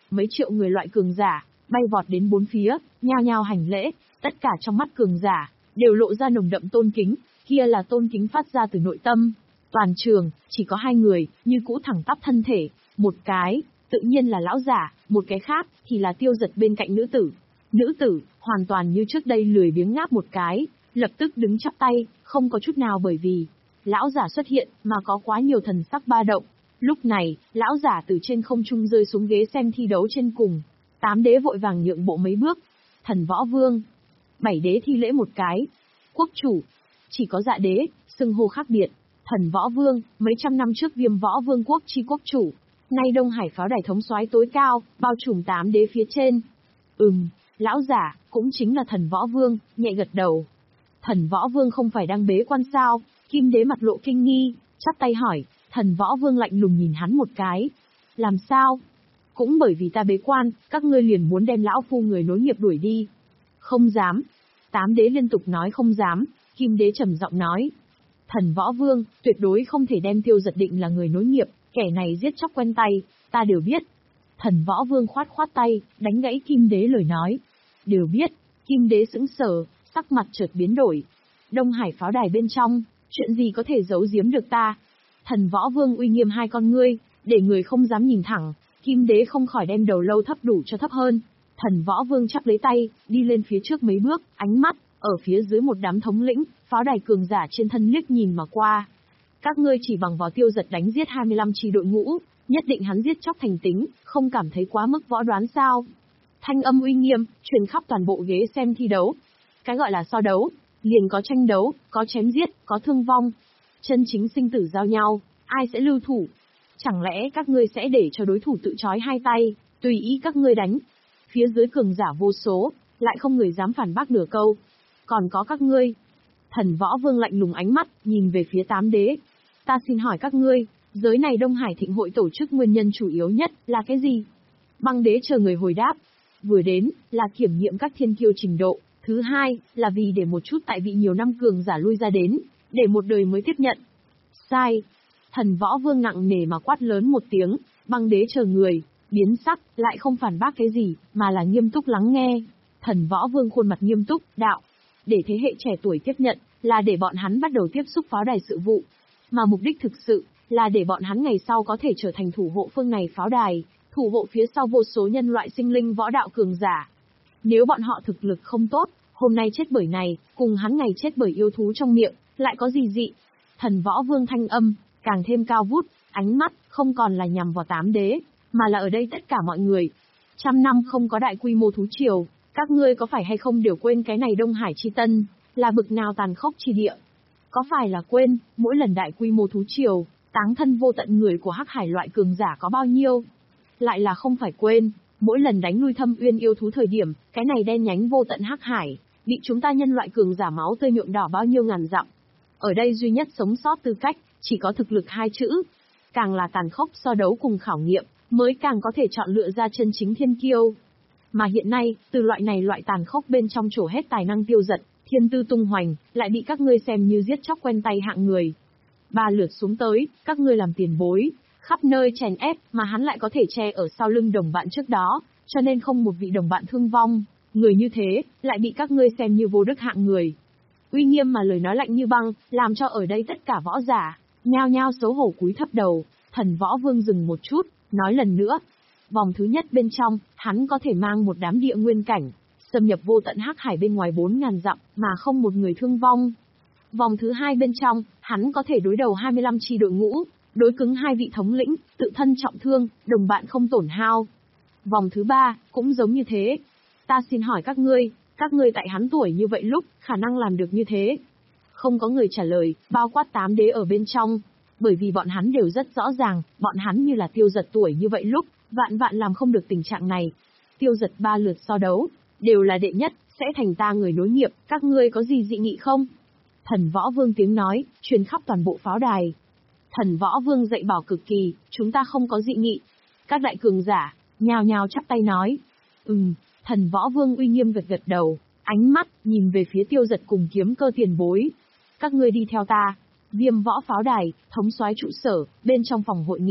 mấy triệu người loại cường giả, bay vọt đến bốn phía, nhao nhao hành lễ, tất cả trong mắt cường giả, đều lộ ra nồng đậm tôn kính, kia là tôn kính phát ra từ nội tâm. Toàn trường, chỉ có hai người, như cũ thẳng tắp thân thể, một cái, tự nhiên là lão giả, một cái khác, thì là Tiêu Dật bên cạnh nữ tử. Nữ tử, hoàn toàn như trước đây lười biếng ngáp một cái, lập tức đứng chắp tay, không có chút nào bởi vì lão giả xuất hiện mà có quá nhiều thần sắc ba động. Lúc này, lão giả từ trên không trung rơi xuống ghế xem thi đấu trên cùng. Tám đế vội vàng nhượng bộ mấy bước. Thần Võ Vương. Bảy đế thi lễ một cái. Quốc chủ. Chỉ có Dạ đế, xưng hô khác biệt. Thần Võ Vương, mấy trăm năm trước Viêm Võ Vương quốc chi quốc chủ. Nay Đông Hải pháo đài thống soái tối cao, bao trùm tám đế phía trên. Ừm, lão giả, cũng chính là Thần Võ Vương, nhẹ gật đầu. Thần Võ Vương không phải đang bế quan sao? Kim đế mặt lộ kinh nghi, chắp tay hỏi. Thần Võ Vương lạnh lùng nhìn hắn một cái. Làm sao? Cũng bởi vì ta bế quan, các ngươi liền muốn đem lão phu người nối nghiệp đuổi đi. Không dám. Tám đế liên tục nói không dám, Kim đế trầm giọng nói. Thần Võ Vương, tuyệt đối không thể đem Tiêu Dật định là người nối nghiệp, kẻ này giết chóc quen tay, ta đều biết. Thần Võ Vương khoát khoát tay, đánh gãy Kim đế lời nói. Đều biết, Kim đế sững sờ, sắc mặt chợt biến đổi. Đông Hải pháo đài bên trong, chuyện gì có thể giấu giếm được ta? Thần Võ Vương uy nghiêm hai con ngươi, để người không dám nhìn thẳng, Kim đế không khỏi đem đầu lâu thấp đủ cho thấp hơn. Thần Võ Vương chắp lấy tay, đi lên phía trước mấy bước, ánh mắt, ở phía dưới một đám thống lĩnh, pháo đài cường giả trên thân liếc nhìn mà qua. Các ngươi chỉ bằng vào Tiêu Dật đánh giết hai mươi lăm chi đội ngũ, nhất định hắn giết chóc thành tính, không cảm thấy quá mức võ đoán sao? Thanh âm uy nghiêm, truyền khắp toàn bộ ghế xem thi đấu. Cái gọi là so đấu, liền có tranh đấu, có chém giết, có thương vong. Chân chính sinh tử giao nhau, ai sẽ lưu thủ? Chẳng lẽ các ngươi sẽ để cho đối thủ tự chói hai tay, tùy ý các ngươi đánh? Phía dưới cường giả vô số, lại không người dám phản bác nửa câu. Còn có các ngươi. Thần Võ Vương lạnh lùng ánh mắt, nhìn về phía tám đế. Ta xin hỏi các ngươi, giới này Đông Hải Thịnh hội tổ chức nguyên nhân chủ yếu nhất là cái gì? Băng đế chờ người hồi đáp. Vừa đến, là kiểm nghiệm các thiên kiêu trình độ. Thứ hai, là vì để một chút tại vị nhiều năm cường giả lui ra đến, để một đời mới tiếp nhận. Sai. Thần Võ Vương nặng nề mà quát lớn một tiếng, băng đế chờ người, biến sắc, lại không phản bác cái gì, mà là nghiêm túc lắng nghe. Thần Võ Vương khuôn mặt nghiêm túc, đạo. Để thế hệ trẻ tuổi tiếp nhận, là để bọn hắn bắt đầu tiếp xúc pháo đài sự vụ. Mà mục đích thực sự, là để bọn hắn ngày sau có thể trở thành thủ hộ phương này pháo đài, thủ hộ phía sau vô số nhân loại sinh linh võ đạo cường giả. Nếu bọn họ thực lực không tốt, hôm nay chết bởi này, cùng hắn ngày chết bởi yêu thú trong miệng, lại có gì dị? Thần Võ Vương thanh âm, càng thêm cao vút, ánh mắt, không còn là nhằm vào tám đế, mà là ở đây tất cả mọi người. Trăm năm không có đại quy mô thú triều, các ngươi có phải hay không đều quên cái này Đông Hải chi tân, là bực nào tàn khốc chi địa? Có phải là quên, mỗi lần đại quy mô thú triều, táng thân vô tận người của Hắc Hải loại cường giả có bao nhiêu? Lại là không phải quên, mỗi lần đánh lui Thâm Uyên yêu thú thời điểm, cái này đen nhánh vô tận Hắc Hải, bị chúng ta nhân loại cường giả máu tươi nhuộm đỏ bao nhiêu ngàn dặm. Ở đây duy nhất sống sót tư cách, chỉ có thực lực hai chữ. Càng là tàn khốc so đấu cùng khảo nghiệm, mới càng có thể chọn lựa ra chân chính thiên kiêu. Mà hiện nay, từ loại này loại tàn khốc bên trong trổ hết tài năng Tiêu Dật, thiên tư tung hoành, lại bị các ngươi xem như giết chóc quen tay hạng người. Ba lượt xuống tới, các ngươi làm tiền bối, khắp nơi chèn ép, mà hắn lại có thể che ở sau lưng đồng bạn trước đó, cho nên không một vị đồng bạn thương vong. Người như thế, lại bị các ngươi xem như vô đức hạng người. Uy nghiêm mà lời nói lạnh như băng, làm cho ở đây tất cả võ giả, nhao nhao xấu hổ cúi thấp đầu. Thần Võ Vương dừng một chút, nói lần nữa. Vòng thứ nhất bên trong, hắn có thể mang một đám địa nguyên cảnh, xâm nhập vô tận Hắc Hải bên ngoài bốn ngàn dặm, mà không một người thương vong. Vòng thứ hai bên trong, hắn có thể đối đầu hai mươi lăm chi đội ngũ, đối cứng hai vị thống lĩnh, tự thân trọng thương, đồng bạn không tổn hao. Vòng thứ ba, cũng giống như thế. Ta xin hỏi các ngươi, các ngươi tại hắn tuổi như vậy lúc, khả năng làm được như thế? Không có người trả lời, bao quát tám đế ở bên trong. Bởi vì bọn hắn đều rất rõ ràng, bọn hắn như là Tiêu Dật tuổi như vậy lúc, vạn vạn làm không được tình trạng này. Tiêu Dật ba lượt so đấu, đều là đệ nhất, sẽ thành ta người nối nghiệp, các ngươi có gì dị nghị không? Thần Võ Vương tiếng nói, truyền khắp toàn bộ pháo đài. Thần Võ Vương dạy bảo cực kỳ, chúng ta không có dị nghị. Các đại cường giả, nhao nhao chắp tay nói. Ừm, Thần Võ Vương uy nghiêm gật gật đầu, ánh mắt, nhìn về phía Tiêu Dật cùng Kiếm Cơ tiền bối. Các ngươi đi theo ta. Viêm Võ pháo đài, thống soái trụ sở, bên trong phòng hội nghị.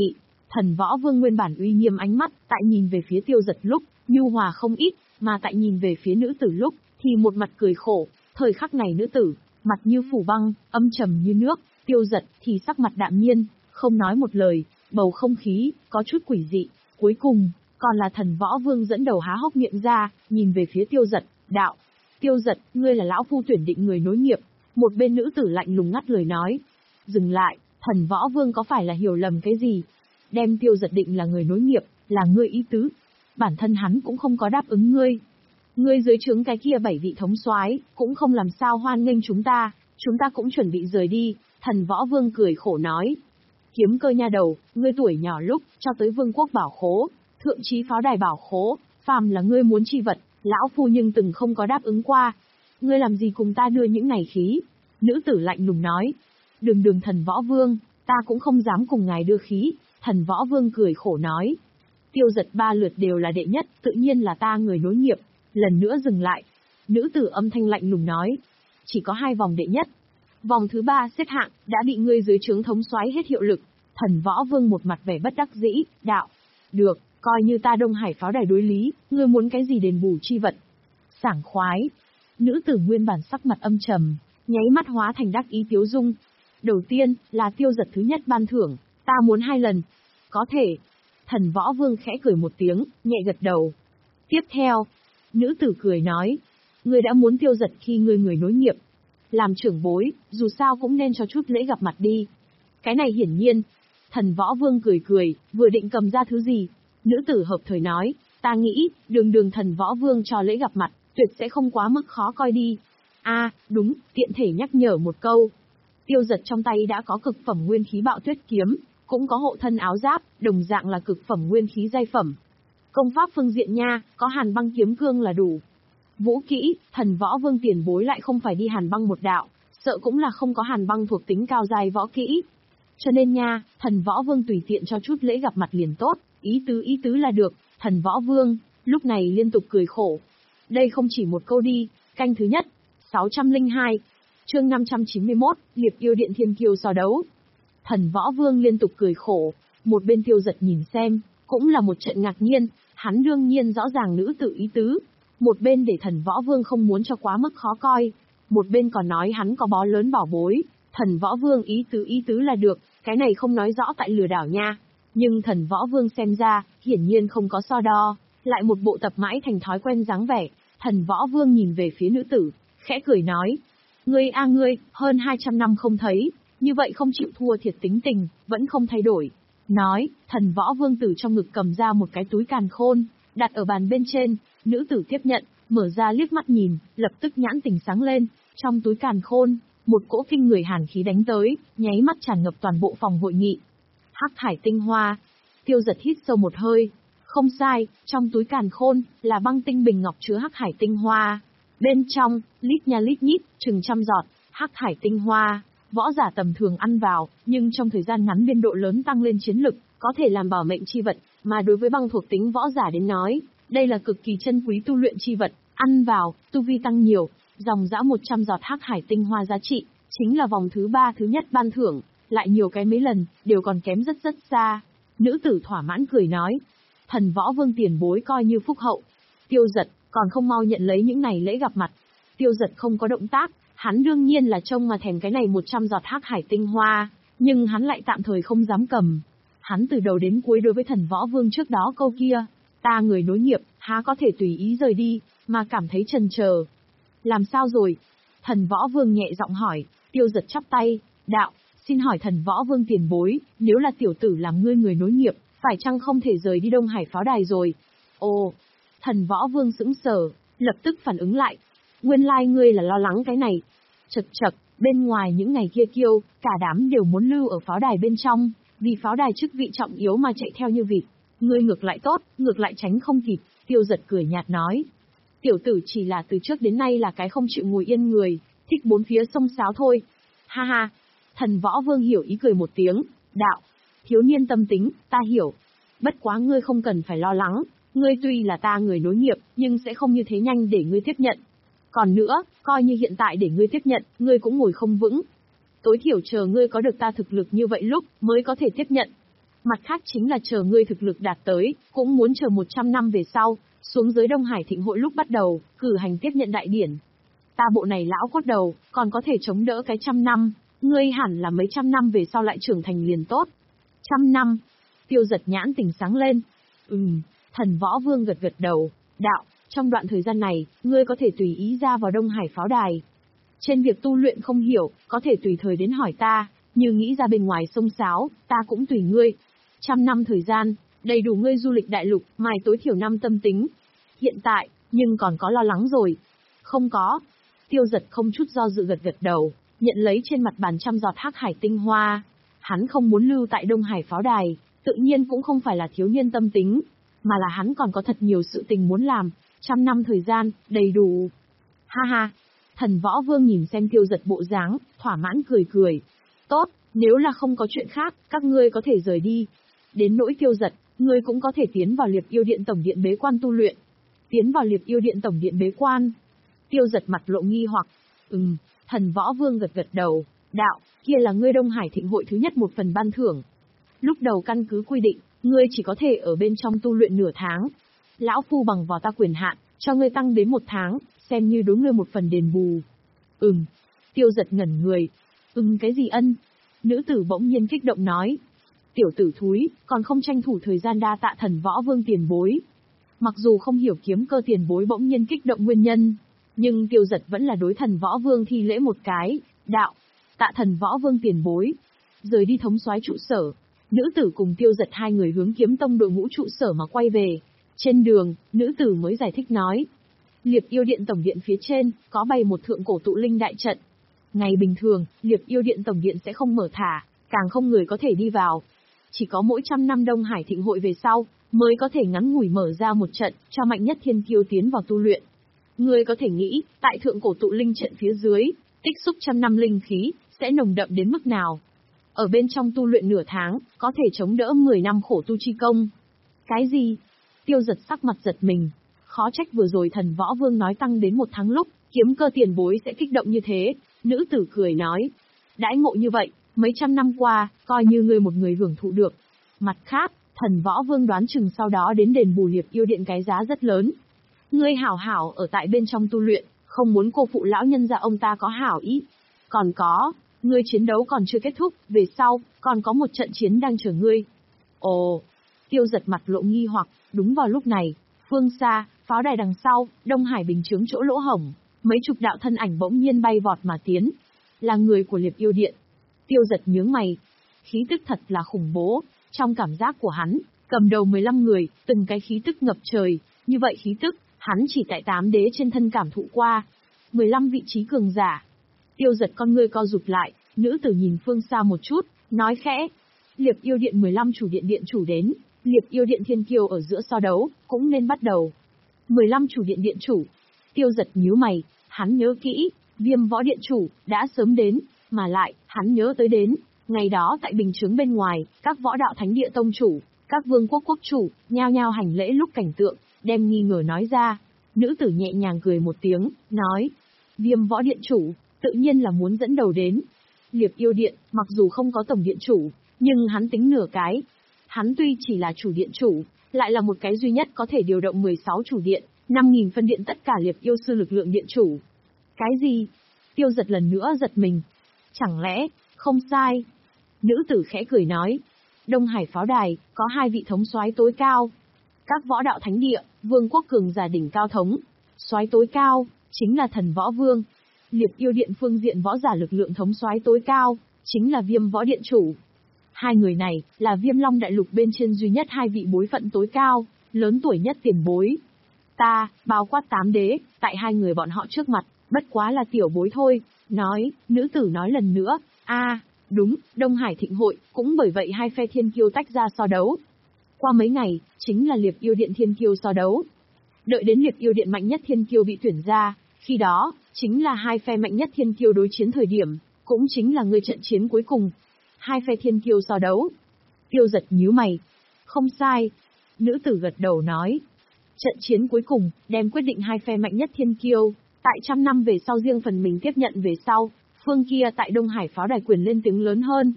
Thần Võ Vương nguyên bản uy nghiêm ánh mắt, tại nhìn về phía Tiêu Dật lúc, nhu hòa không ít, mà tại nhìn về phía nữ tử lúc, thì một mặt cười khổ. Thời khắc này nữ tử, mặt như phủ băng, âm trầm như nước, Tiêu Dật thì sắc mặt đạm nhiên, không nói một lời, bầu không khí có chút quỷ dị. Cuối cùng, còn là Thần Võ Vương dẫn đầu há hốc miệng ra, nhìn về phía Tiêu Dật, đạo: Tiêu Dật, ngươi là lão phu tuyển định người nối nghiệp. Một bên nữ tử lạnh lùng ngắt lời nói. Dừng lại, Thần Võ Vương có phải là hiểu lầm cái gì? Đem Tiêu Dật định là người nối nghiệp, là ngươi ý tứ. Bản thân hắn cũng không có đáp ứng ngươi. Ngươi dưới trướng cái kia bảy vị thống soái cũng không làm sao hoan nghênh chúng ta, chúng ta cũng chuẩn bị rời đi. Thần Võ Vương cười khổ nói. Kiếm Cơ nha đầu, ngươi tuổi nhỏ lúc, cho tới vương quốc bảo khố, thượng chí pháo đài bảo khố, phàm là ngươi muốn chi vật, lão phu nhưng từng không có đáp ứng qua. Ngươi làm gì cùng ta đưa những này khí? Nữ tử lạnh lùng nói. Đường đường Thần Võ Vương, ta cũng không dám cùng ngài đưa khí. Thần Võ Vương cười khổ nói. Tiêu Dật ba lượt đều là đệ nhất, tự nhiên là ta người nối nghiệp. Lần nữa dừng lại. Nữ tử âm thanh lạnh lùng nói. Chỉ có hai vòng đệ nhất. Vòng thứ ba xếp hạng, đã bị ngươi dưới trướng thống soái hết hiệu lực. Thần Võ Vương một mặt vẻ bất đắc dĩ, đạo. Được, coi như ta Đông Hải pháo đài đối lý, ngươi muốn cái gì đền bù chi vật? Sảng khoái. Nữ tử nguyên bản sắc mặt âm trầm, nháy mắt hóa thành đắc ý tiếu dung. Đầu tiên, là Tiêu Dật thứ nhất ban thưởng, ta muốn hai lần. Có thể. Thần Võ Vương khẽ cười một tiếng, nhẹ gật đầu. Tiếp theo, nữ tử cười nói. Ngươi đã muốn Tiêu Dật khi ngươi người nối nghiệp. Làm trưởng bối, dù sao cũng nên cho chút lễ gặp mặt đi. Cái này hiển nhiên. Thần Võ Vương cười cười, vừa định cầm ra thứ gì. Nữ tử hợp thời nói, ta nghĩ, đường đường Thần Võ Vương cho lễ gặp mặt, tuyệt sẽ không quá mức khó coi đi. A, à, đúng, tiện thể nhắc nhở một câu. Tiêu Dật trong tay đã có cực phẩm nguyên khí Bạo Tuyết kiếm, cũng có hộ thân áo giáp, đồng dạng là cực phẩm nguyên khí giai phẩm. Công pháp phương diện nha, có Hàn Băng kiếm cương là đủ. Vũ kỹ, Thần Võ Vương tiền bối lại không phải đi Hàn Băng một đạo, sợ cũng là không có Hàn Băng thuộc tính cao giai võ kỹ. Cho nên nha, Thần Võ Vương tùy tiện cho chút lễ gặp mặt liền tốt, ý tứ ý tứ là được. Thần Võ Vương, lúc này liên tục cười khổ. Đây không chỉ một câu đi, canh thứ nhất, sáu trăm lẻ hai, chương năm trăm chín mươi mốt, Liệp Yêu Điện Thiên Kiêu so đấu. Thần Võ Vương liên tục cười khổ, một bên Tiêu Dật nhìn xem, cũng là một trận ngạc nhiên, hắn đương nhiên rõ ràng nữ tử ý tứ. Một bên để Thần Võ Vương không muốn cho quá mức khó coi, một bên còn nói hắn có bó lớn bảo bối. Thần Võ Vương ý tứ ý tứ là được, cái này không nói rõ tại lừa đảo nha. Nhưng Thần Võ Vương xem ra, hiển nhiên không có so đo, lại một bộ tập mãi thành thói quen dáng vẻ. Thần Võ Vương nhìn về phía nữ tử, khẽ cười nói. Ngươi a ngươi, hơn hai trăm năm không thấy, như vậy không chịu thua thiệt tính tình, vẫn không thay đổi. Nói, Thần Võ Vương từ trong ngực cầm ra một cái túi càn khôn, đặt ở bàn bên trên, nữ tử tiếp nhận, mở ra liếc mắt nhìn, lập tức nhãn tình sáng lên, trong túi càn khôn, một cỗ kinh người hàn khí đánh tới, nháy mắt tràn ngập toàn bộ phòng hội nghị. Hắc thải tinh hoa. Tiêu Dật hít sâu một hơi. Không sai, trong túi càn khôn, là băng tinh bình ngọc chứa hắc hải tinh hoa. Bên trong, lít nha lít nhít, chừng trăm giọt, hắc hải tinh hoa. Võ giả tầm thường ăn vào, nhưng trong thời gian ngắn biên độ lớn tăng lên chiến lực, có thể làm bảo mệnh chi vật, mà đối với băng thuộc tính võ giả đến nói, đây là cực kỳ chân quý tu luyện chi vật, ăn vào, tu vi tăng nhiều, dòng dã một trăm giọt hắc hải tinh hoa giá trị, chính là vòng thứ ba thứ nhất ban thưởng, lại nhiều cái mấy lần, đều còn kém rất rất xa. Nữ tử thỏa mãn cười nói, Thần Võ Vương tiền bối coi như phúc hậu. Tiêu Dật, còn không mau nhận lấy những này lễ gặp mặt. Tiêu Dật không có động tác, hắn đương nhiên là trông mà thèm cái này một trăm giọt hắc hải tinh hoa, nhưng hắn lại tạm thời không dám cầm. Hắn từ đầu đến cuối đối với Thần Võ Vương trước đó câu kia, ta người nối nghiệp, há có thể tùy ý rời đi, mà cảm thấy chần chờ. Làm sao rồi? Thần Võ Vương nhẹ giọng hỏi. Tiêu Dật chắp tay, đạo, xin hỏi Thần Võ Vương tiền bối, nếu là tiểu tử làm ngươi người nối nghiệp, phải chăng không thể rời đi Đông Hải pháo đài rồi? Ồ, Thần Võ Vương sững sờ, lập tức phản ứng lại. Nguyên lai like ngươi là lo lắng cái này. Chật chật, bên ngoài những ngày kia kiêu, cả đám đều muốn lưu ở pháo đài bên trong, vì pháo đài chức vị trọng yếu mà chạy theo như vịt. Ngươi ngược lại tốt, ngược lại tránh không kịp. Tiêu Dật cười nhạt nói. Tiểu tử chỉ là từ trước đến nay là cái không chịu ngồi yên người, thích bốn phía xông xáo thôi. Ha ha. Thần Võ Vương hiểu ý cười một tiếng, đạo. Thiếu niên tâm tính, ta hiểu. Bất quá ngươi không cần phải lo lắng, ngươi tuy là ta người nối nghiệp, nhưng sẽ không như thế nhanh để ngươi tiếp nhận. Còn nữa, coi như hiện tại để ngươi tiếp nhận, ngươi cũng ngồi không vững. Tối thiểu chờ ngươi có được ta thực lực như vậy lúc, mới có thể tiếp nhận. Mặt khác chính là chờ ngươi thực lực đạt tới, cũng muốn chờ một trăm năm về sau, xuống dưới Đông Hải Thịnh hội lúc bắt đầu, cử hành tiếp nhận đại điển. Ta bộ này lão cốt đầu, còn có thể chống đỡ cái trăm năm, ngươi hẳn là mấy trăm năm về sau lại trưởng thành liền tốt. Trăm năm. Tiêu Giật nhãn tỉnh sáng lên. Ừm, Thần Võ Vương gật gật đầu, đạo, trong đoạn thời gian này, ngươi có thể tùy ý ra vào Đông Hải pháo đài. Trên việc tu luyện không hiểu, có thể tùy thời đến hỏi ta, như nghĩ ra bên ngoài sông sáo, ta cũng tùy ngươi. Trăm năm thời gian, đầy đủ ngươi du lịch đại lục, mài tối thiểu năm tâm tính. Hiện tại, nhưng còn có lo lắng rồi. Không có. Tiêu Giật không chút do dự gật gật đầu, nhận lấy trên mặt bàn trăm giọt hắc hải tinh hoa. Hắn không muốn lưu tại Đông Hải pháo đài, tự nhiên cũng không phải là thiếu niên tâm tính, mà là hắn còn có thật nhiều sự tình muốn làm, trăm năm thời gian, đầy đủ. Ha ha, Thần Võ Vương nhìn xem Tiêu Giật bộ dáng, thỏa mãn cười cười. Tốt, nếu là không có chuyện khác, các ngươi có thể rời đi. Đến nỗi Tiêu Giật, ngươi cũng có thể tiến vào Liệp Yêu Điện Tổng Điện bế quan tu luyện. Tiến vào Liệp Yêu Điện Tổng Điện bế quan. Tiêu Giật mặt lộ nghi hoặc. Ừm, Thần Võ Vương gật gật đầu, đạo, kia là ngươi Đông Hải Thịnh hội thứ nhất một phần ban thưởng. Lúc đầu căn cứ quy định, ngươi chỉ có thể ở bên trong tu luyện nửa tháng. Lão Phu bằng vào ta quyền hạn, cho ngươi tăng đến một tháng, xem như đối ngươi một phần đền bù. Ừm. Tiêu Giật ngẩn người. Ừm cái gì ân? Nữ tử bỗng nhiên kích động nói. Tiểu tử thúi, còn không tranh thủ thời gian đa tạ Thần Võ Vương tiền bối. Mặc dù không hiểu kiếm cơ tiền bối bỗng nhiên kích động nguyên nhân, nhưng Tiêu Giật vẫn là đối Thần Võ Vương thi lễ một cái, đạo, tạ Thần Võ Vương tiền bối. Rời đi thống soái trụ sở, nữ tử cùng Tiêu Giật hai người hướng Kiếm Tông đội ngũ trụ sở mà quay về. Trên đường, nữ tử mới giải thích nói. Liệp Yêu Điện Tổng Điện phía trên, có bày một thượng cổ tụ linh đại trận. Ngày bình thường, Liệp Yêu Điện Tổng Điện sẽ không mở thả, càng không người có thể đi vào. Chỉ có mỗi trăm năm Đông Hải Thịnh hội về sau, mới có thể ngắn ngủi mở ra một trận, cho mạnh nhất thiên kiêu tiến vào tu luyện. Ngươi có thể nghĩ, tại thượng cổ tụ linh trận phía dưới, tích xúc trăm năm linh khí, sẽ nồng đậm đến mức nào. Ở bên trong tu luyện nửa tháng, có thể chống đỡ mười năm khổ tu chi công. Cái gì? Tiêu Giật sắc mặt giật mình. Khó trách vừa rồi Thần Võ Vương nói tăng đến một tháng lúc, kiếm cơ tiền bối sẽ kích động như thế. Nữ tử cười nói. Đãi ngộ như vậy, mấy trăm năm qua, coi như ngươi một người hưởng thụ được. Mặt khác, Thần Võ Vương đoán chừng sau đó đến đền bù Liệp Yêu Điện cái giá rất lớn. Ngươi hảo hảo ở tại bên trong tu luyện, không muốn cô phụ lão nhân gia ông ta có hảo ý. Còn có, ngươi chiến đấu còn chưa kết thúc, về sau, còn có một trận chiến đang chờ ngươi. Ồ, Tiêu Giật mặt lộ nghi hoặc, đúng vào lúc này, phương xa, pháo đài đằng sau, Đông Hải bình chướng chỗ lỗ hổng, mấy chục đạo thân ảnh bỗng nhiên bay vọt mà tiến. Là người của Liệp Yêu Điện. Tiêu Giật nhướng mày. Khí tức thật là khủng bố, trong cảm giác của hắn, cầm đầu mười lăm người, từng cái khí tức ngập trời, như vậy khí tức, hắn chỉ tại tám đế trên thân cảm thụ qua. mười lăm vị trí cường giả. Tiêu Giật con ngươi co rụt lại, nữ tử nhìn phương xa một chút, nói khẽ. Liệp Yêu Điện mười lăm chủ điện điện chủ đến, Liệp Yêu Điện thiên kiêu ở giữa so đấu, cũng nên bắt đầu. mười lăm chủ điện điện chủ. Tiêu Giật nhíu mày, hắn nhớ kỹ, Viêm Võ Điện chủ, đã sớm đến, mà lại, hắn nhớ tới đến. Ngày đó tại bình chướng bên ngoài, các võ đạo thánh địa tông chủ, các vương quốc quốc chủ, nhao nhao hành lễ lúc cảnh tượng, đem nghi ngờ nói ra. Nữ tử nhẹ nhàng cười một tiếng, nói. Viêm Võ Điện chủ, tự nhiên là muốn dẫn đầu đến. Liệp Yêu Điện, mặc dù không có tổng điện chủ, nhưng hắn tính nửa cái. Hắn tuy chỉ là chủ điện chủ, lại là một cái duy nhất có thể điều động mười sáu chủ điện, năm nghìn phân điện tất cả Liệp Yêu sư lực lượng điện chủ. Cái gì? Tiêu Giật lần nữa giật mình. Chẳng lẽ, không sai. Nữ tử khẽ cười nói. Đông Hải pháo đài, có hai vị thống soái tối cao. Các võ đạo thánh địa, vương quốc cường giả đỉnh cao thống. Soái tối cao, chính là Thần Võ Vương. Liệp Yêu Điện phương diện võ giả lực lượng thống soái tối cao, chính là Viêm Võ Điện chủ. Hai người này, là Viêm Long Đại Lục bên trên duy nhất hai vị bối phận tối cao, lớn tuổi nhất tiền bối. Ta, bao quát tám đế, tại hai người bọn họ trước mặt, bất quá là tiểu bối thôi. Nói, nữ tử nói lần nữa, a đúng, Đông Hải Thịnh hội, cũng bởi vậy hai phe thiên kiêu tách ra so đấu. Qua mấy ngày, chính là Liệp Yêu Điện thiên kiêu so đấu. Đợi đến Liệp Yêu Điện mạnh nhất thiên kiêu bị tuyển ra, khi đó, chính là hai phe mạnh nhất thiên kiêu đối chiến thời điểm, cũng chính là người trận chiến cuối cùng. Hai phe thiên kiêu so đấu. Tiêu Giật nhíu mày. Không sai. Nữ tử gật đầu nói. Trận chiến cuối cùng, đem quyết định hai phe mạnh nhất thiên kiêu, tại trăm năm về sau riêng phần mình tiếp nhận về sau, phương kia tại Đông Hải pháo đài quyền lên tiếng lớn hơn.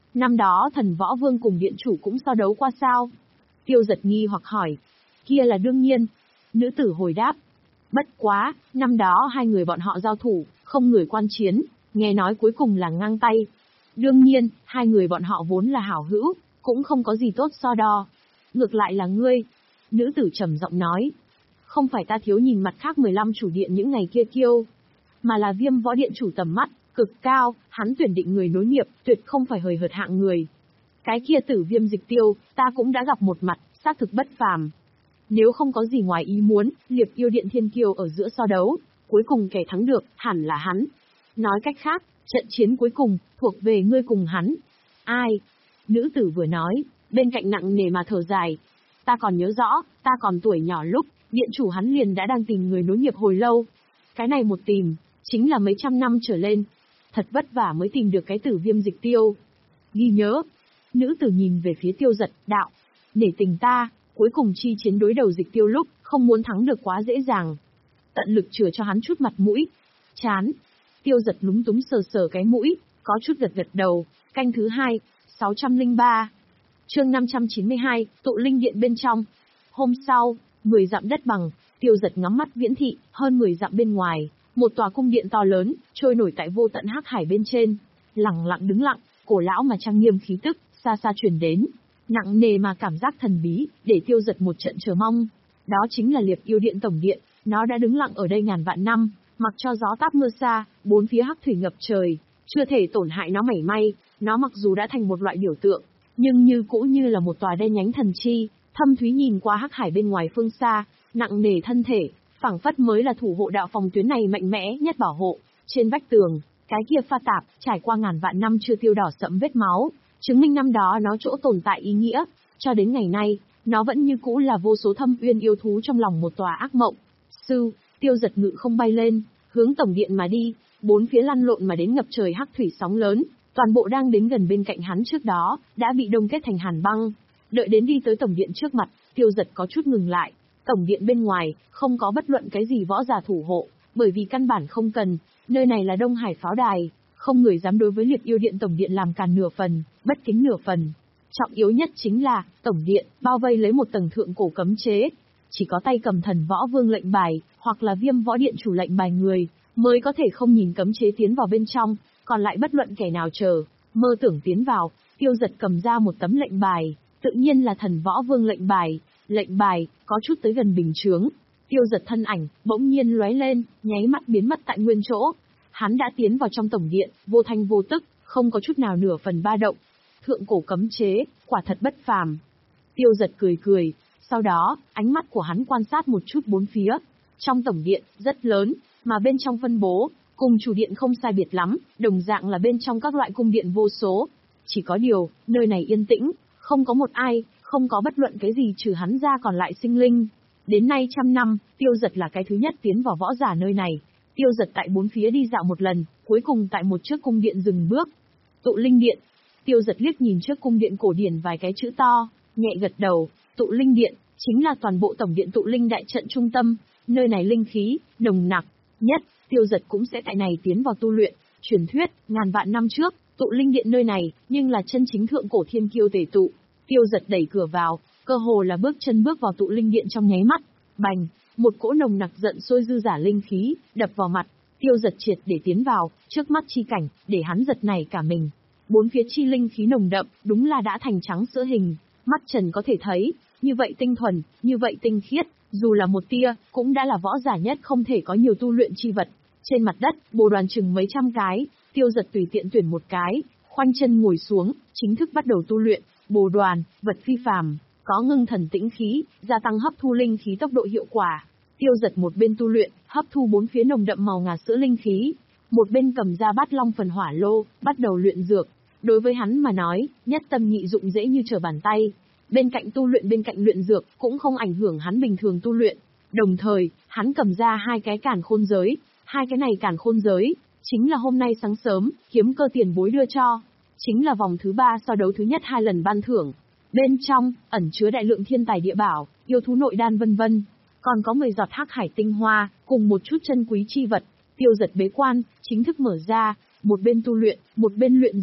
Năm đó thần võ vương cùng điện chủ cũng so đấu qua sao? Tiêu Giật nghi hoặc hỏi. Kia là đương nhiên. Nữ tử hồi đáp. Bất quá, năm đó hai người bọn họ giao thủ, không người quan chiến, nghe nói cuối cùng là ngang tay. Đương nhiên, hai người bọn họ vốn là hảo hữu, cũng không có gì tốt so đo. Ngược lại là ngươi. Nữ tử trầm giọng nói. Không phải ta thiếu nhìn mặt khác mười lăm chủ điện những ngày kia kiêu, mà là Viêm Võ Điện chủ tầm mắt cực cao, hắn tuyển định người nối nghiệp, tuyệt không phải hời hợt hạng người. Cái kia Tử Viêm Dịch Tiêu, ta cũng đã gặp một mặt, xác thực bất phàm. Nếu không có gì ngoài ý muốn, Liệp Yêu Điện thiên kiêu ở giữa so đấu, cuối cùng kẻ thắng được, hẳn là hắn. Nói cách khác, trận chiến cuối cùng, thuộc về ngươi cùng hắn. Ai? Nữ tử vừa nói, bên cạnh nặng nề mà thở dài. Ta còn nhớ rõ, ta còn tuổi nhỏ lúc, điện chủ hắn liền đã đang tìm người nối nghiệp hồi lâu. Cái này một tìm, chính là mấy trăm năm trở lên. Thật vất vả mới tìm được cái Tử Viêm Dịch Tiêu. Ghi nhớ. Nữ tử nhìn về phía Tiêu Giật, đạo. Nể tình ta, cuối cùng chi chiến đối đầu Dịch Tiêu lúc, không muốn thắng được quá dễ dàng. Tận lực chừa cho hắn chút mặt mũi. Chán. Tiêu Giật lúng túng sờ sờ cái mũi, có chút gật gật đầu. Canh thứ hai, sáu trăm lẻ ba. Chương năm trăm chín mươi hai, tụ linh điện bên trong. Hôm sau, mười dặm đất bằng, Tiêu Giật ngắm mắt viễn thị, hơn mười dặm bên ngoài, một tòa cung điện to lớn, trôi nổi tại vô tận hắc hải bên trên. Lặng lặng đứng lặng, cổ lão mà trang nghiêm khí tức, xa xa truyền đến. Nặng nề mà cảm giác thần bí, để Tiêu Giật một trận chờ mong. Đó chính là Liệp Yêu Điện tổng điện, nó đã đứng lặng ở đây ngàn vạn năm, mặc cho gió táp mưa xa, bốn phía hắc thủy ngập trời, chưa thể tổn hại nó mảy may. Nó mặc dù đã thành một loại biểu tượng, nhưng như cũ như là một tòa đen nhánh thần chi, thâm thúy nhìn qua hắc hải bên ngoài phương xa, nặng nề thân thể, phảng phất mới là thủ hộ đạo phòng tuyến này mạnh mẽ nhất bảo hộ. Trên vách tường, cái kia pha tạp, trải qua ngàn vạn năm chưa tiêu đỏ sẫm vết máu, chứng minh năm đó nó chỗ tồn tại ý nghĩa. Cho đến ngày nay, nó vẫn như cũ là vô số thâm uyên yêu thú trong lòng một tòa ác mộng. Sư, Tiêu Giật ngự không bay lên, hướng tổng điện mà đi, bốn phía lăn lộn mà đến ngập trời hắc thủy sóng lớn, toàn bộ đang đến gần bên cạnh hắn trước đó, đã bị đông kết thành hàn băng. Đợi đến đi tới tổng điện trước mặt, Tiêu Giật có chút ngừng lại. Tổng điện bên ngoài, không có bất luận cái gì võ giả thủ hộ, bởi vì căn bản không cần, nơi này là Đông Hải pháo đài, không người dám đối với Liệp Yêu Điện tổng điện làm càn nửa phần, bất kính nửa phần. Trọng yếu nhất chính là, tổng điện, bao vây lấy một tầng thượng cổ cấm chế. Chỉ có tay cầm thần võ vương lệnh bài, hoặc là Viêm Võ Điện chủ lệnh bài người, mới có thể không nhìn cấm chế tiến vào bên trong, còn lại bất luận kẻ nào chờ, mơ tưởng tiến vào. Tiêu Giật cầm ra một tấm lệnh bài, tự nhiên là thần võ vương lệnh bài. Lệnh bài, có chút tới gần bình chướng. Tiêu Giật thân ảnh, bỗng nhiên lóe lên, nháy mắt biến mất tại nguyên chỗ. Hắn đã tiến vào trong tổng điện, vô thanh vô tức, không có chút nào nửa phần ba động. Thượng cổ cấm chế, quả thật bất phàm. Tiêu Giật cười cười, sau đó, ánh mắt của hắn quan sát một chút bốn phía. Trong tổng điện, rất lớn, mà bên trong phân bố, cùng chủ điện không sai biệt lắm, đồng dạng là bên trong các loại cung điện vô số. Chỉ có điều, nơi này yên tĩnh, không có một ai, không có bất luận cái gì trừ hắn ra còn lại sinh linh. Đến nay trăm năm, Tiêu Giật là cái thứ nhất tiến vào võ giả nơi này. Tiêu Giật tại bốn phía đi dạo một lần, cuối cùng tại một chiếc cung điện dừng bước. Tụ linh điện. Tiêu Giật liếc nhìn trước cung điện cổ điển vài cái chữ to, nhẹ gật đầu. Tụ linh điện, chính là toàn bộ tổng điện tụ linh đại trận trung tâm. Nơi này linh khí, nồng nặc nhất, Tiêu Giật cũng sẽ tại này tiến vào tu luyện. Truyền thuyết, ngàn vạn năm trước, tụ linh điện nơi này, nhưng là chân chính thượng cổ thiên kiêu tề tụ. Tiêu Giật đẩy cửa vào, cơ hồ là bước chân bước vào tụ linh điện trong nháy mắt. Bành, một cỗ nồng nặc giận sôi dư giả linh khí, đập vào mặt. Tiêu Giật triệt để tiến vào, trước mắt chi cảnh, để hắn giật nảy cả mình. Bốn phía chi linh khí nồng đậm, đúng là đã thành trắng sữa hình, mắt trần có thể thấy, như vậy tinh thuần, như vậy tinh khiết, dù là một tia, cũng đã là võ giả nhất không thể có nhiều tu luyện chi vật. Trên mặt đất, bồ đoàn chừng mấy trăm cái, Tiêu Giật tùy tiện tuyển một cái, khoanh chân ngồi xuống, chính thức bắt đầu tu luyện. Bồ đoàn, vật phi phàm, có ngưng thần tĩnh khí, gia tăng hấp thu linh khí tốc độ hiệu quả. Tiêu Giật một bên tu luyện, hấp thu bốn phía nồng đậm màu ngà sữa linh khí, một bên cầm ra bát long phần hỏa lô, bắt đầu luyện dược. Đối với hắn mà nói, nhất tâm nhị dụng dễ như trở bàn tay. Bên cạnh tu luyện bên cạnh luyện dược, cũng không ảnh hưởng hắn bình thường tu luyện. Đồng thời, hắn cầm ra hai cái càn khôn giới, hai cái này càn khôn giới, chính là hôm nay sáng sớm, kiếm cơ tiền bối đưa cho. Chính là vòng thứ ba so đấu thứ nhất hai lần ban thưởng. Bên trong, ẩn chứa đại lượng thiên tài địa bảo, yêu thú nội đan vân vân. Còn có mười giọt hắc hải tinh hoa, cùng một chút chân quý chi vật. Tiêu Giật bế quan, chính thức mở ra, một bên tu luyện, một bên luyện dược.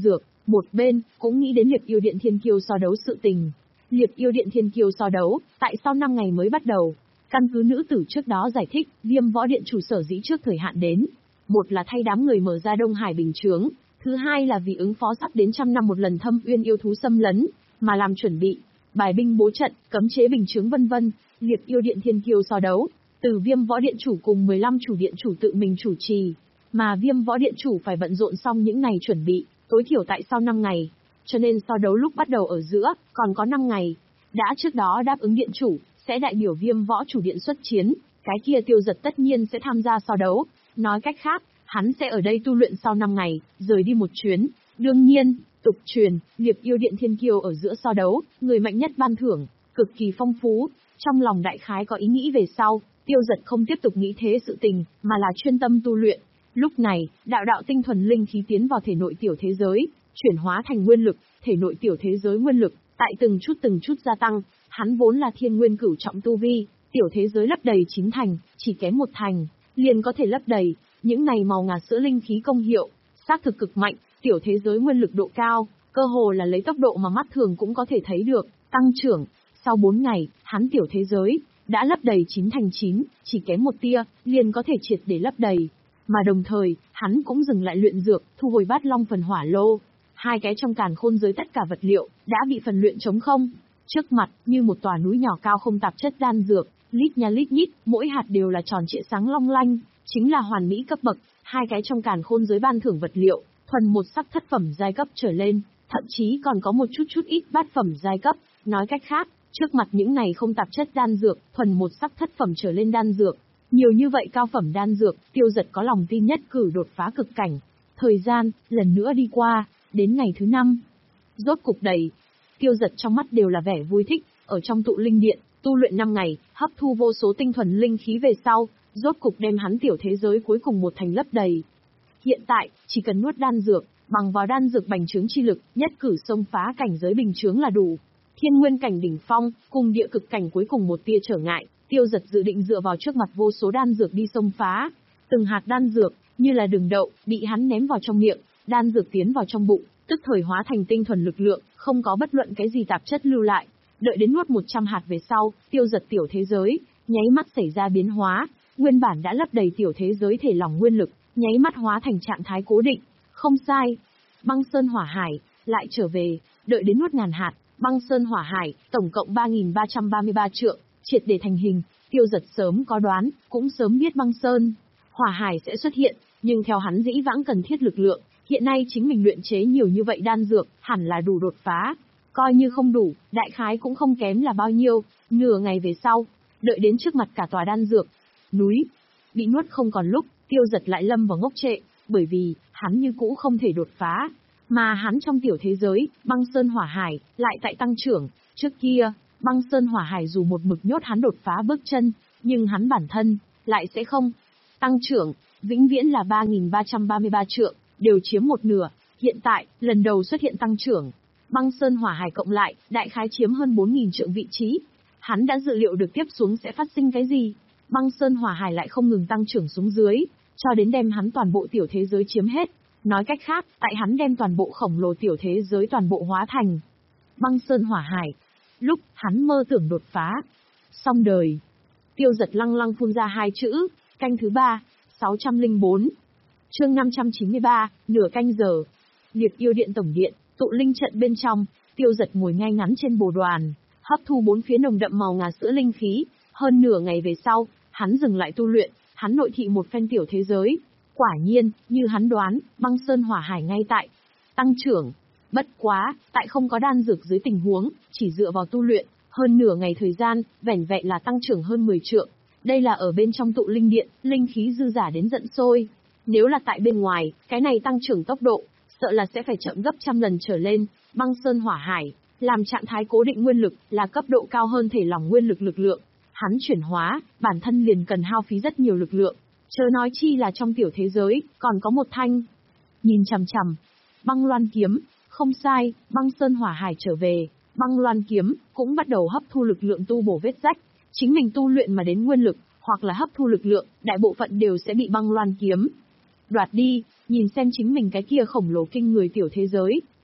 Một bên, cũng nghĩ đến Liệp Yêu Điện Thiên Kiêu so đấu sự tình. Liệp Yêu Điện Thiên Kiêu so đấu, tại sau năm ngày mới bắt đầu. Căn cứ nữ tử trước đó giải thích, Viêm Võ Điện chủ sở dĩ trước thời hạn đến. Một là thay đám người mở ra Đông Hải bình chướng, thứ hai là vì ứng phó sắp đến trăm năm một lần Thâm Uyên yêu thú xâm lấn, mà làm chuẩn bị, bài binh bố trận, cấm chế bình chướng vân vân. Liệp Yêu Điện Thiên Kiêu so đấu, từ Viêm Võ Điện chủ cùng mười lăm chủ điện chủ tự mình chủ trì, mà Viêm Võ Điện chủ phải bận rộn xong những ngày chuẩn bị, tối thiểu tại sau năm ngày. Cho nên so đấu lúc bắt đầu ở giữa, còn có năm ngày. Đã trước đó đáp ứng điện chủ, sẽ đại biểu Viêm Võ chủ điện xuất chiến, cái kia Tiêu Giật tất nhiên sẽ tham gia so đấu. Nói cách khác, hắn sẽ ở đây tu luyện sau năm ngày, rời đi một chuyến. Đương nhiên, tục truyền, Liệp Yêu Điện Thiên Kiêu ở giữa so đấu, người mạnh nhất ban thưởng, cực kỳ phong phú. Trong lòng đại khái có ý nghĩ về sau, Tiêu Giật không tiếp tục nghĩ thế sự tình, mà là chuyên tâm tu luyện. Lúc này, đạo đạo tinh thuần linh khí tiến vào thể nội tiểu thế giới, chuyển hóa thành nguyên lực, thể nội tiểu thế giới nguyên lực, tại từng chút từng chút gia tăng. Hắn vốn là thiên nguyên cửu trọng tu vi, tiểu thế giới lấp đầy chín thành, chỉ kém một thành, liền có thể lấp đầy. Những này màu ngà sữa linh khí công hiệu, xác thực cực mạnh, tiểu thế giới nguyên lực độ cao, cơ hồ là lấy tốc độ mà mắt thường cũng có thể thấy được, tăng trưởng. Sau bốn ngày, hắn tiểu thế giới đã lấp đầy chín thành chín, chỉ kém một tia, liền có thể triệt để lấp đầy. Mà đồng thời, hắn cũng dừng lại luyện dược, thu hồi Bát Long phần hỏa lô. Hai cái trong càn khôn giới tất cả vật liệu đã bị phần luyện trống không. Trước mặt, như một tòa núi nhỏ cao không tạp chất đan dược, lít nha lít nhít, mỗi hạt đều là tròn trịa sáng long lanh, chính là hoàn mỹ cấp bậc. Hai cái trong càn khôn giới ban thưởng vật liệu, thuần một sắc thất phẩm giai cấp trở lên, thậm chí còn có một chút chút ít bát phẩm giai cấp. Nói cách khác, trước mặt những này không tạp chất đan dược, thuần một sắc thất phẩm trở lên đan dược, nhiều như vậy cao phẩm đan dược, Tiêu Giật có lòng tin nhất cử đột phá cực cảnh. Thời gian, lần nữa đi qua, đến ngày thứ năm. Rốt cục đầy. Tiêu Giật trong mắt đều là vẻ vui thích, ở trong tụ linh điện, tu luyện năm ngày, hấp thu vô số tinh thuần linh khí về sau, rốt cục đem hắn tiểu thế giới cuối cùng một thành lấp đầy. Hiện tại, chỉ cần nuốt đan dược, bằng vào đan dược bành trướng chi lực, nhất cử xông phá cảnh giới bình chướng là đủ. Thiên nguyên cảnh đỉnh phong, cùng địa cực cảnh cuối cùng một tia trở ngại, Tiêu Giật dự định dựa vào trước mặt vô số đan dược đi xông phá. Từng hạt đan dược, như là đường đậu, bị hắn ném vào trong miệng, đan dược tiến vào trong bụng, tức thời hóa thành tinh thuần lực lượng, không có bất luận cái gì tạp chất lưu lại. Đợi đến nuốt một trăm hạt về sau, Tiêu Giật tiểu thế giới, nháy mắt xảy ra biến hóa, nguyên bản đã lấp đầy tiểu thế giới thể lỏng nguyên lực, nháy mắt hóa thành trạng thái cố định. Không sai, băng sơn hỏa hải, lại trở về, đợi đến nuốt ngàn hạt, băng sơn hỏa hải, tổng cộng ba nghìn ba trăm ba mươi ba trượng, triệt để thành hình. Tiêu Giật sớm có đoán, cũng sớm biết băng sơn hỏa hải sẽ xuất hiện, nhưng theo hắn dĩ vãng cần thiết lực lượng, hiện nay chính mình luyện chế nhiều như vậy đan dược, hẳn là đủ đột phá. Coi như không đủ, đại khái cũng không kém là bao nhiêu. Nửa ngày về sau, đợi đến trước mặt cả tòa đan dược núi bị nuốt không còn lúc, Tiêu Giật lại lâm vào ngốc trệ, bởi vì hắn như cũ không thể đột phá, mà hắn trong tiểu thế giới, băng sơn hỏa hải lại tại tăng trưởng. Trước kia, băng sơn hỏa hải dù một mực nhốt hắn đột phá bước chân, nhưng hắn bản thân lại sẽ không tăng trưởng, vĩnh viễn là ba nghìn ba trăm ba mươi ba trượng, đều chiếm một nửa. Hiện tại, lần đầu xuất hiện tăng trưởng, băng sơn hỏa hải cộng lại, đại khái chiếm hơn bốn nghìn trượng vị trí. Hắn đã dự liệu được tiếp xuống sẽ phát sinh cái gì. Băng sơn hỏa hải lại không ngừng tăng trưởng xuống dưới, cho đến đem hắn toàn bộ tiểu thế giới chiếm hết. Nói cách khác, tại hắn đem toàn bộ khổng lồ tiểu thế giới toàn bộ hóa thành băng sơn hỏa hải. Lúc hắn mơ tưởng đột phá, xong đời. Tiêu Giật lăng lăng phun ra hai chữ, canh thứ ba, sáu trăm lẻ bốn. Chương năm trăm chín mươi ba, nửa canh giờ. Liệp Yêu Điện tổng điện, tụ linh trận bên trong, Tiêu Giật ngồi ngay ngắn trên bồ đoàn, hấp thu bốn phía nồng đậm màu ngà sữa linh khí. Hơn nửa ngày về sau, hắn dừng lại tu luyện, hắn nội thị một phen tiểu thế giới. Quả nhiên, như hắn đoán, băng sơn hỏa hải ngay tại tăng trưởng. Bất quá, tại không có đan dược dưới tình huống, chỉ dựa vào tu luyện, hơn nửa ngày thời gian, vẻn vẹn là tăng trưởng hơn mười trượng. Đây là ở bên trong tụ linh điện, linh khí dư giả đến giận sôi. Nếu là tại bên ngoài, cái này tăng trưởng tốc độ, sợ là sẽ phải chậm gấp trăm lần trở lên. Băng sơn hỏa hải, làm trạng thái cố định nguyên lực, là cấp độ cao hơn thể lỏng nguyên lực lực lượng. Hắn chuyển hóa, bản thân liền cần hao phí rất nhiều lực lượng. Chớ nói chi là trong tiểu thế giới, còn có một thanh. Nhìn chằm chằm, băng loan kiếm, không sai, băng sơn hỏa hải trở về, băng loan kiếm, cũng bắt đầu hấp thu lực lượng tu bổ vết rách. Chính mình tu luyện mà đến nguyên lực, hoặc là hấp thu lực lượng, đại bộ phận đều sẽ bị băng loan kiếm đoạt đi. Nhìn xem chính mình cái kia khổng lồ kinh người tiểu thế giới,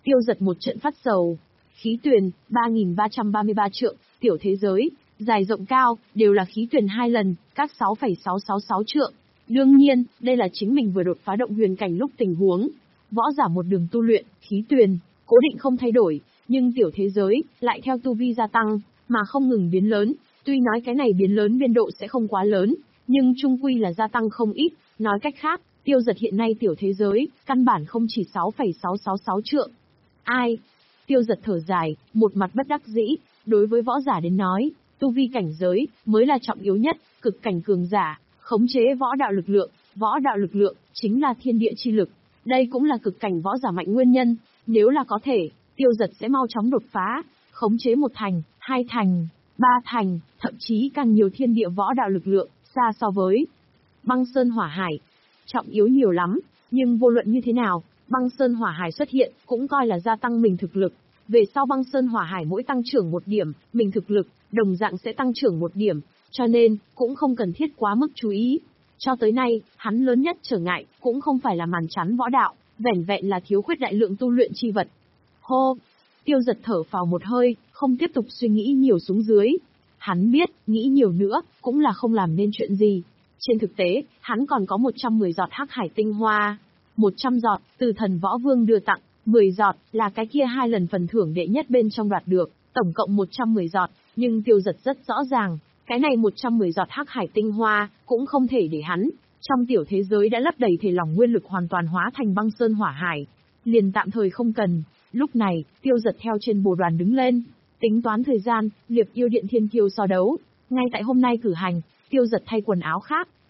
Tiêu Giật một trận phát sầu. Khí tuyền, ba nghìn ba trăm ba mươi ba trượng, tiểu thế giới, dài rộng cao, đều là khí tuyền hai lần, các sáu phẩy sáu sáu sáu trượng. Đương nhiên, đây là chính mình vừa đột phá động huyền cảnh lúc tình huống. Võ giả một đường tu luyện, khí tuyền, cố định không thay đổi, nhưng tiểu thế giới, lại theo tu vi gia tăng, mà không ngừng biến lớn. Tuy nói cái này biến lớn biên độ sẽ không quá lớn, nhưng chung quy là gia tăng không ít. Nói cách khác, Tiêu Giật hiện nay tiểu thế giới, căn bản không chỉ sáu phẩy sáu sáu sáu trượng. Ai? Tiêu Giật thở dài, một mặt bất đắc dĩ, đối với võ giả đến nói, tu vi cảnh giới, mới là trọng yếu nhất, cực cảnh cường giả, khống chế võ đạo lực lượng, võ đạo lực lượng, chính là thiên địa chi lực. Đây cũng là cực cảnh võ giả mạnh nguyên nhân, nếu là có thể, Tiêu Giật sẽ mau chóng đột phá, khống chế một thành, hai thành, ba thành, thậm chí càng nhiều thiên địa võ đạo lực lượng, xa so với băng sơn hỏa hải. Trọng yếu nhiều lắm, nhưng vô luận như thế nào, băng sơn hỏa hải xuất hiện, cũng coi là gia tăng mình thực lực. Về sau băng sơn hỏa hải mỗi tăng trưởng một điểm, mình thực lực, đồng dạng sẽ tăng trưởng một điểm, cho nên, cũng không cần thiết quá mức chú ý. Cho tới nay, hắn lớn nhất trở ngại, cũng không phải là màn chắn võ đạo, vẻn vẹn là thiếu khuyết đại lượng tu luyện chi vật. Hô! Tiêu Giật thở phào một hơi, không tiếp tục suy nghĩ nhiều xuống dưới. Hắn biết, nghĩ nhiều nữa, cũng là không làm nên chuyện gì. Trên thực tế, hắn còn có một trăm mười giọt hắc hải tinh hoa. một trăm giọt, từ thần võ vương đưa tặng, mười giọt, là cái kia hai lần phần thưởng đệ nhất bên trong đoạt được, tổng cộng một trăm mười giọt, nhưng Tiêu Giật rất rõ ràng, cái này một trăm mười giọt hắc hải tinh hoa, cũng không thể để hắn, trong tiểu thế giới đã lấp đầy thể lỏng nguyên lực hoàn toàn hóa thành băng sơn hỏa hải. Liền tạm thời không cần. Lúc này, Tiêu Giật theo trên bồ đoàn đứng lên, tính toán thời gian, liệp yêu điện thiên kiêu so đấu. Ngay tại hôm nay cử hành, Tiêu Giật thay quần áo khác,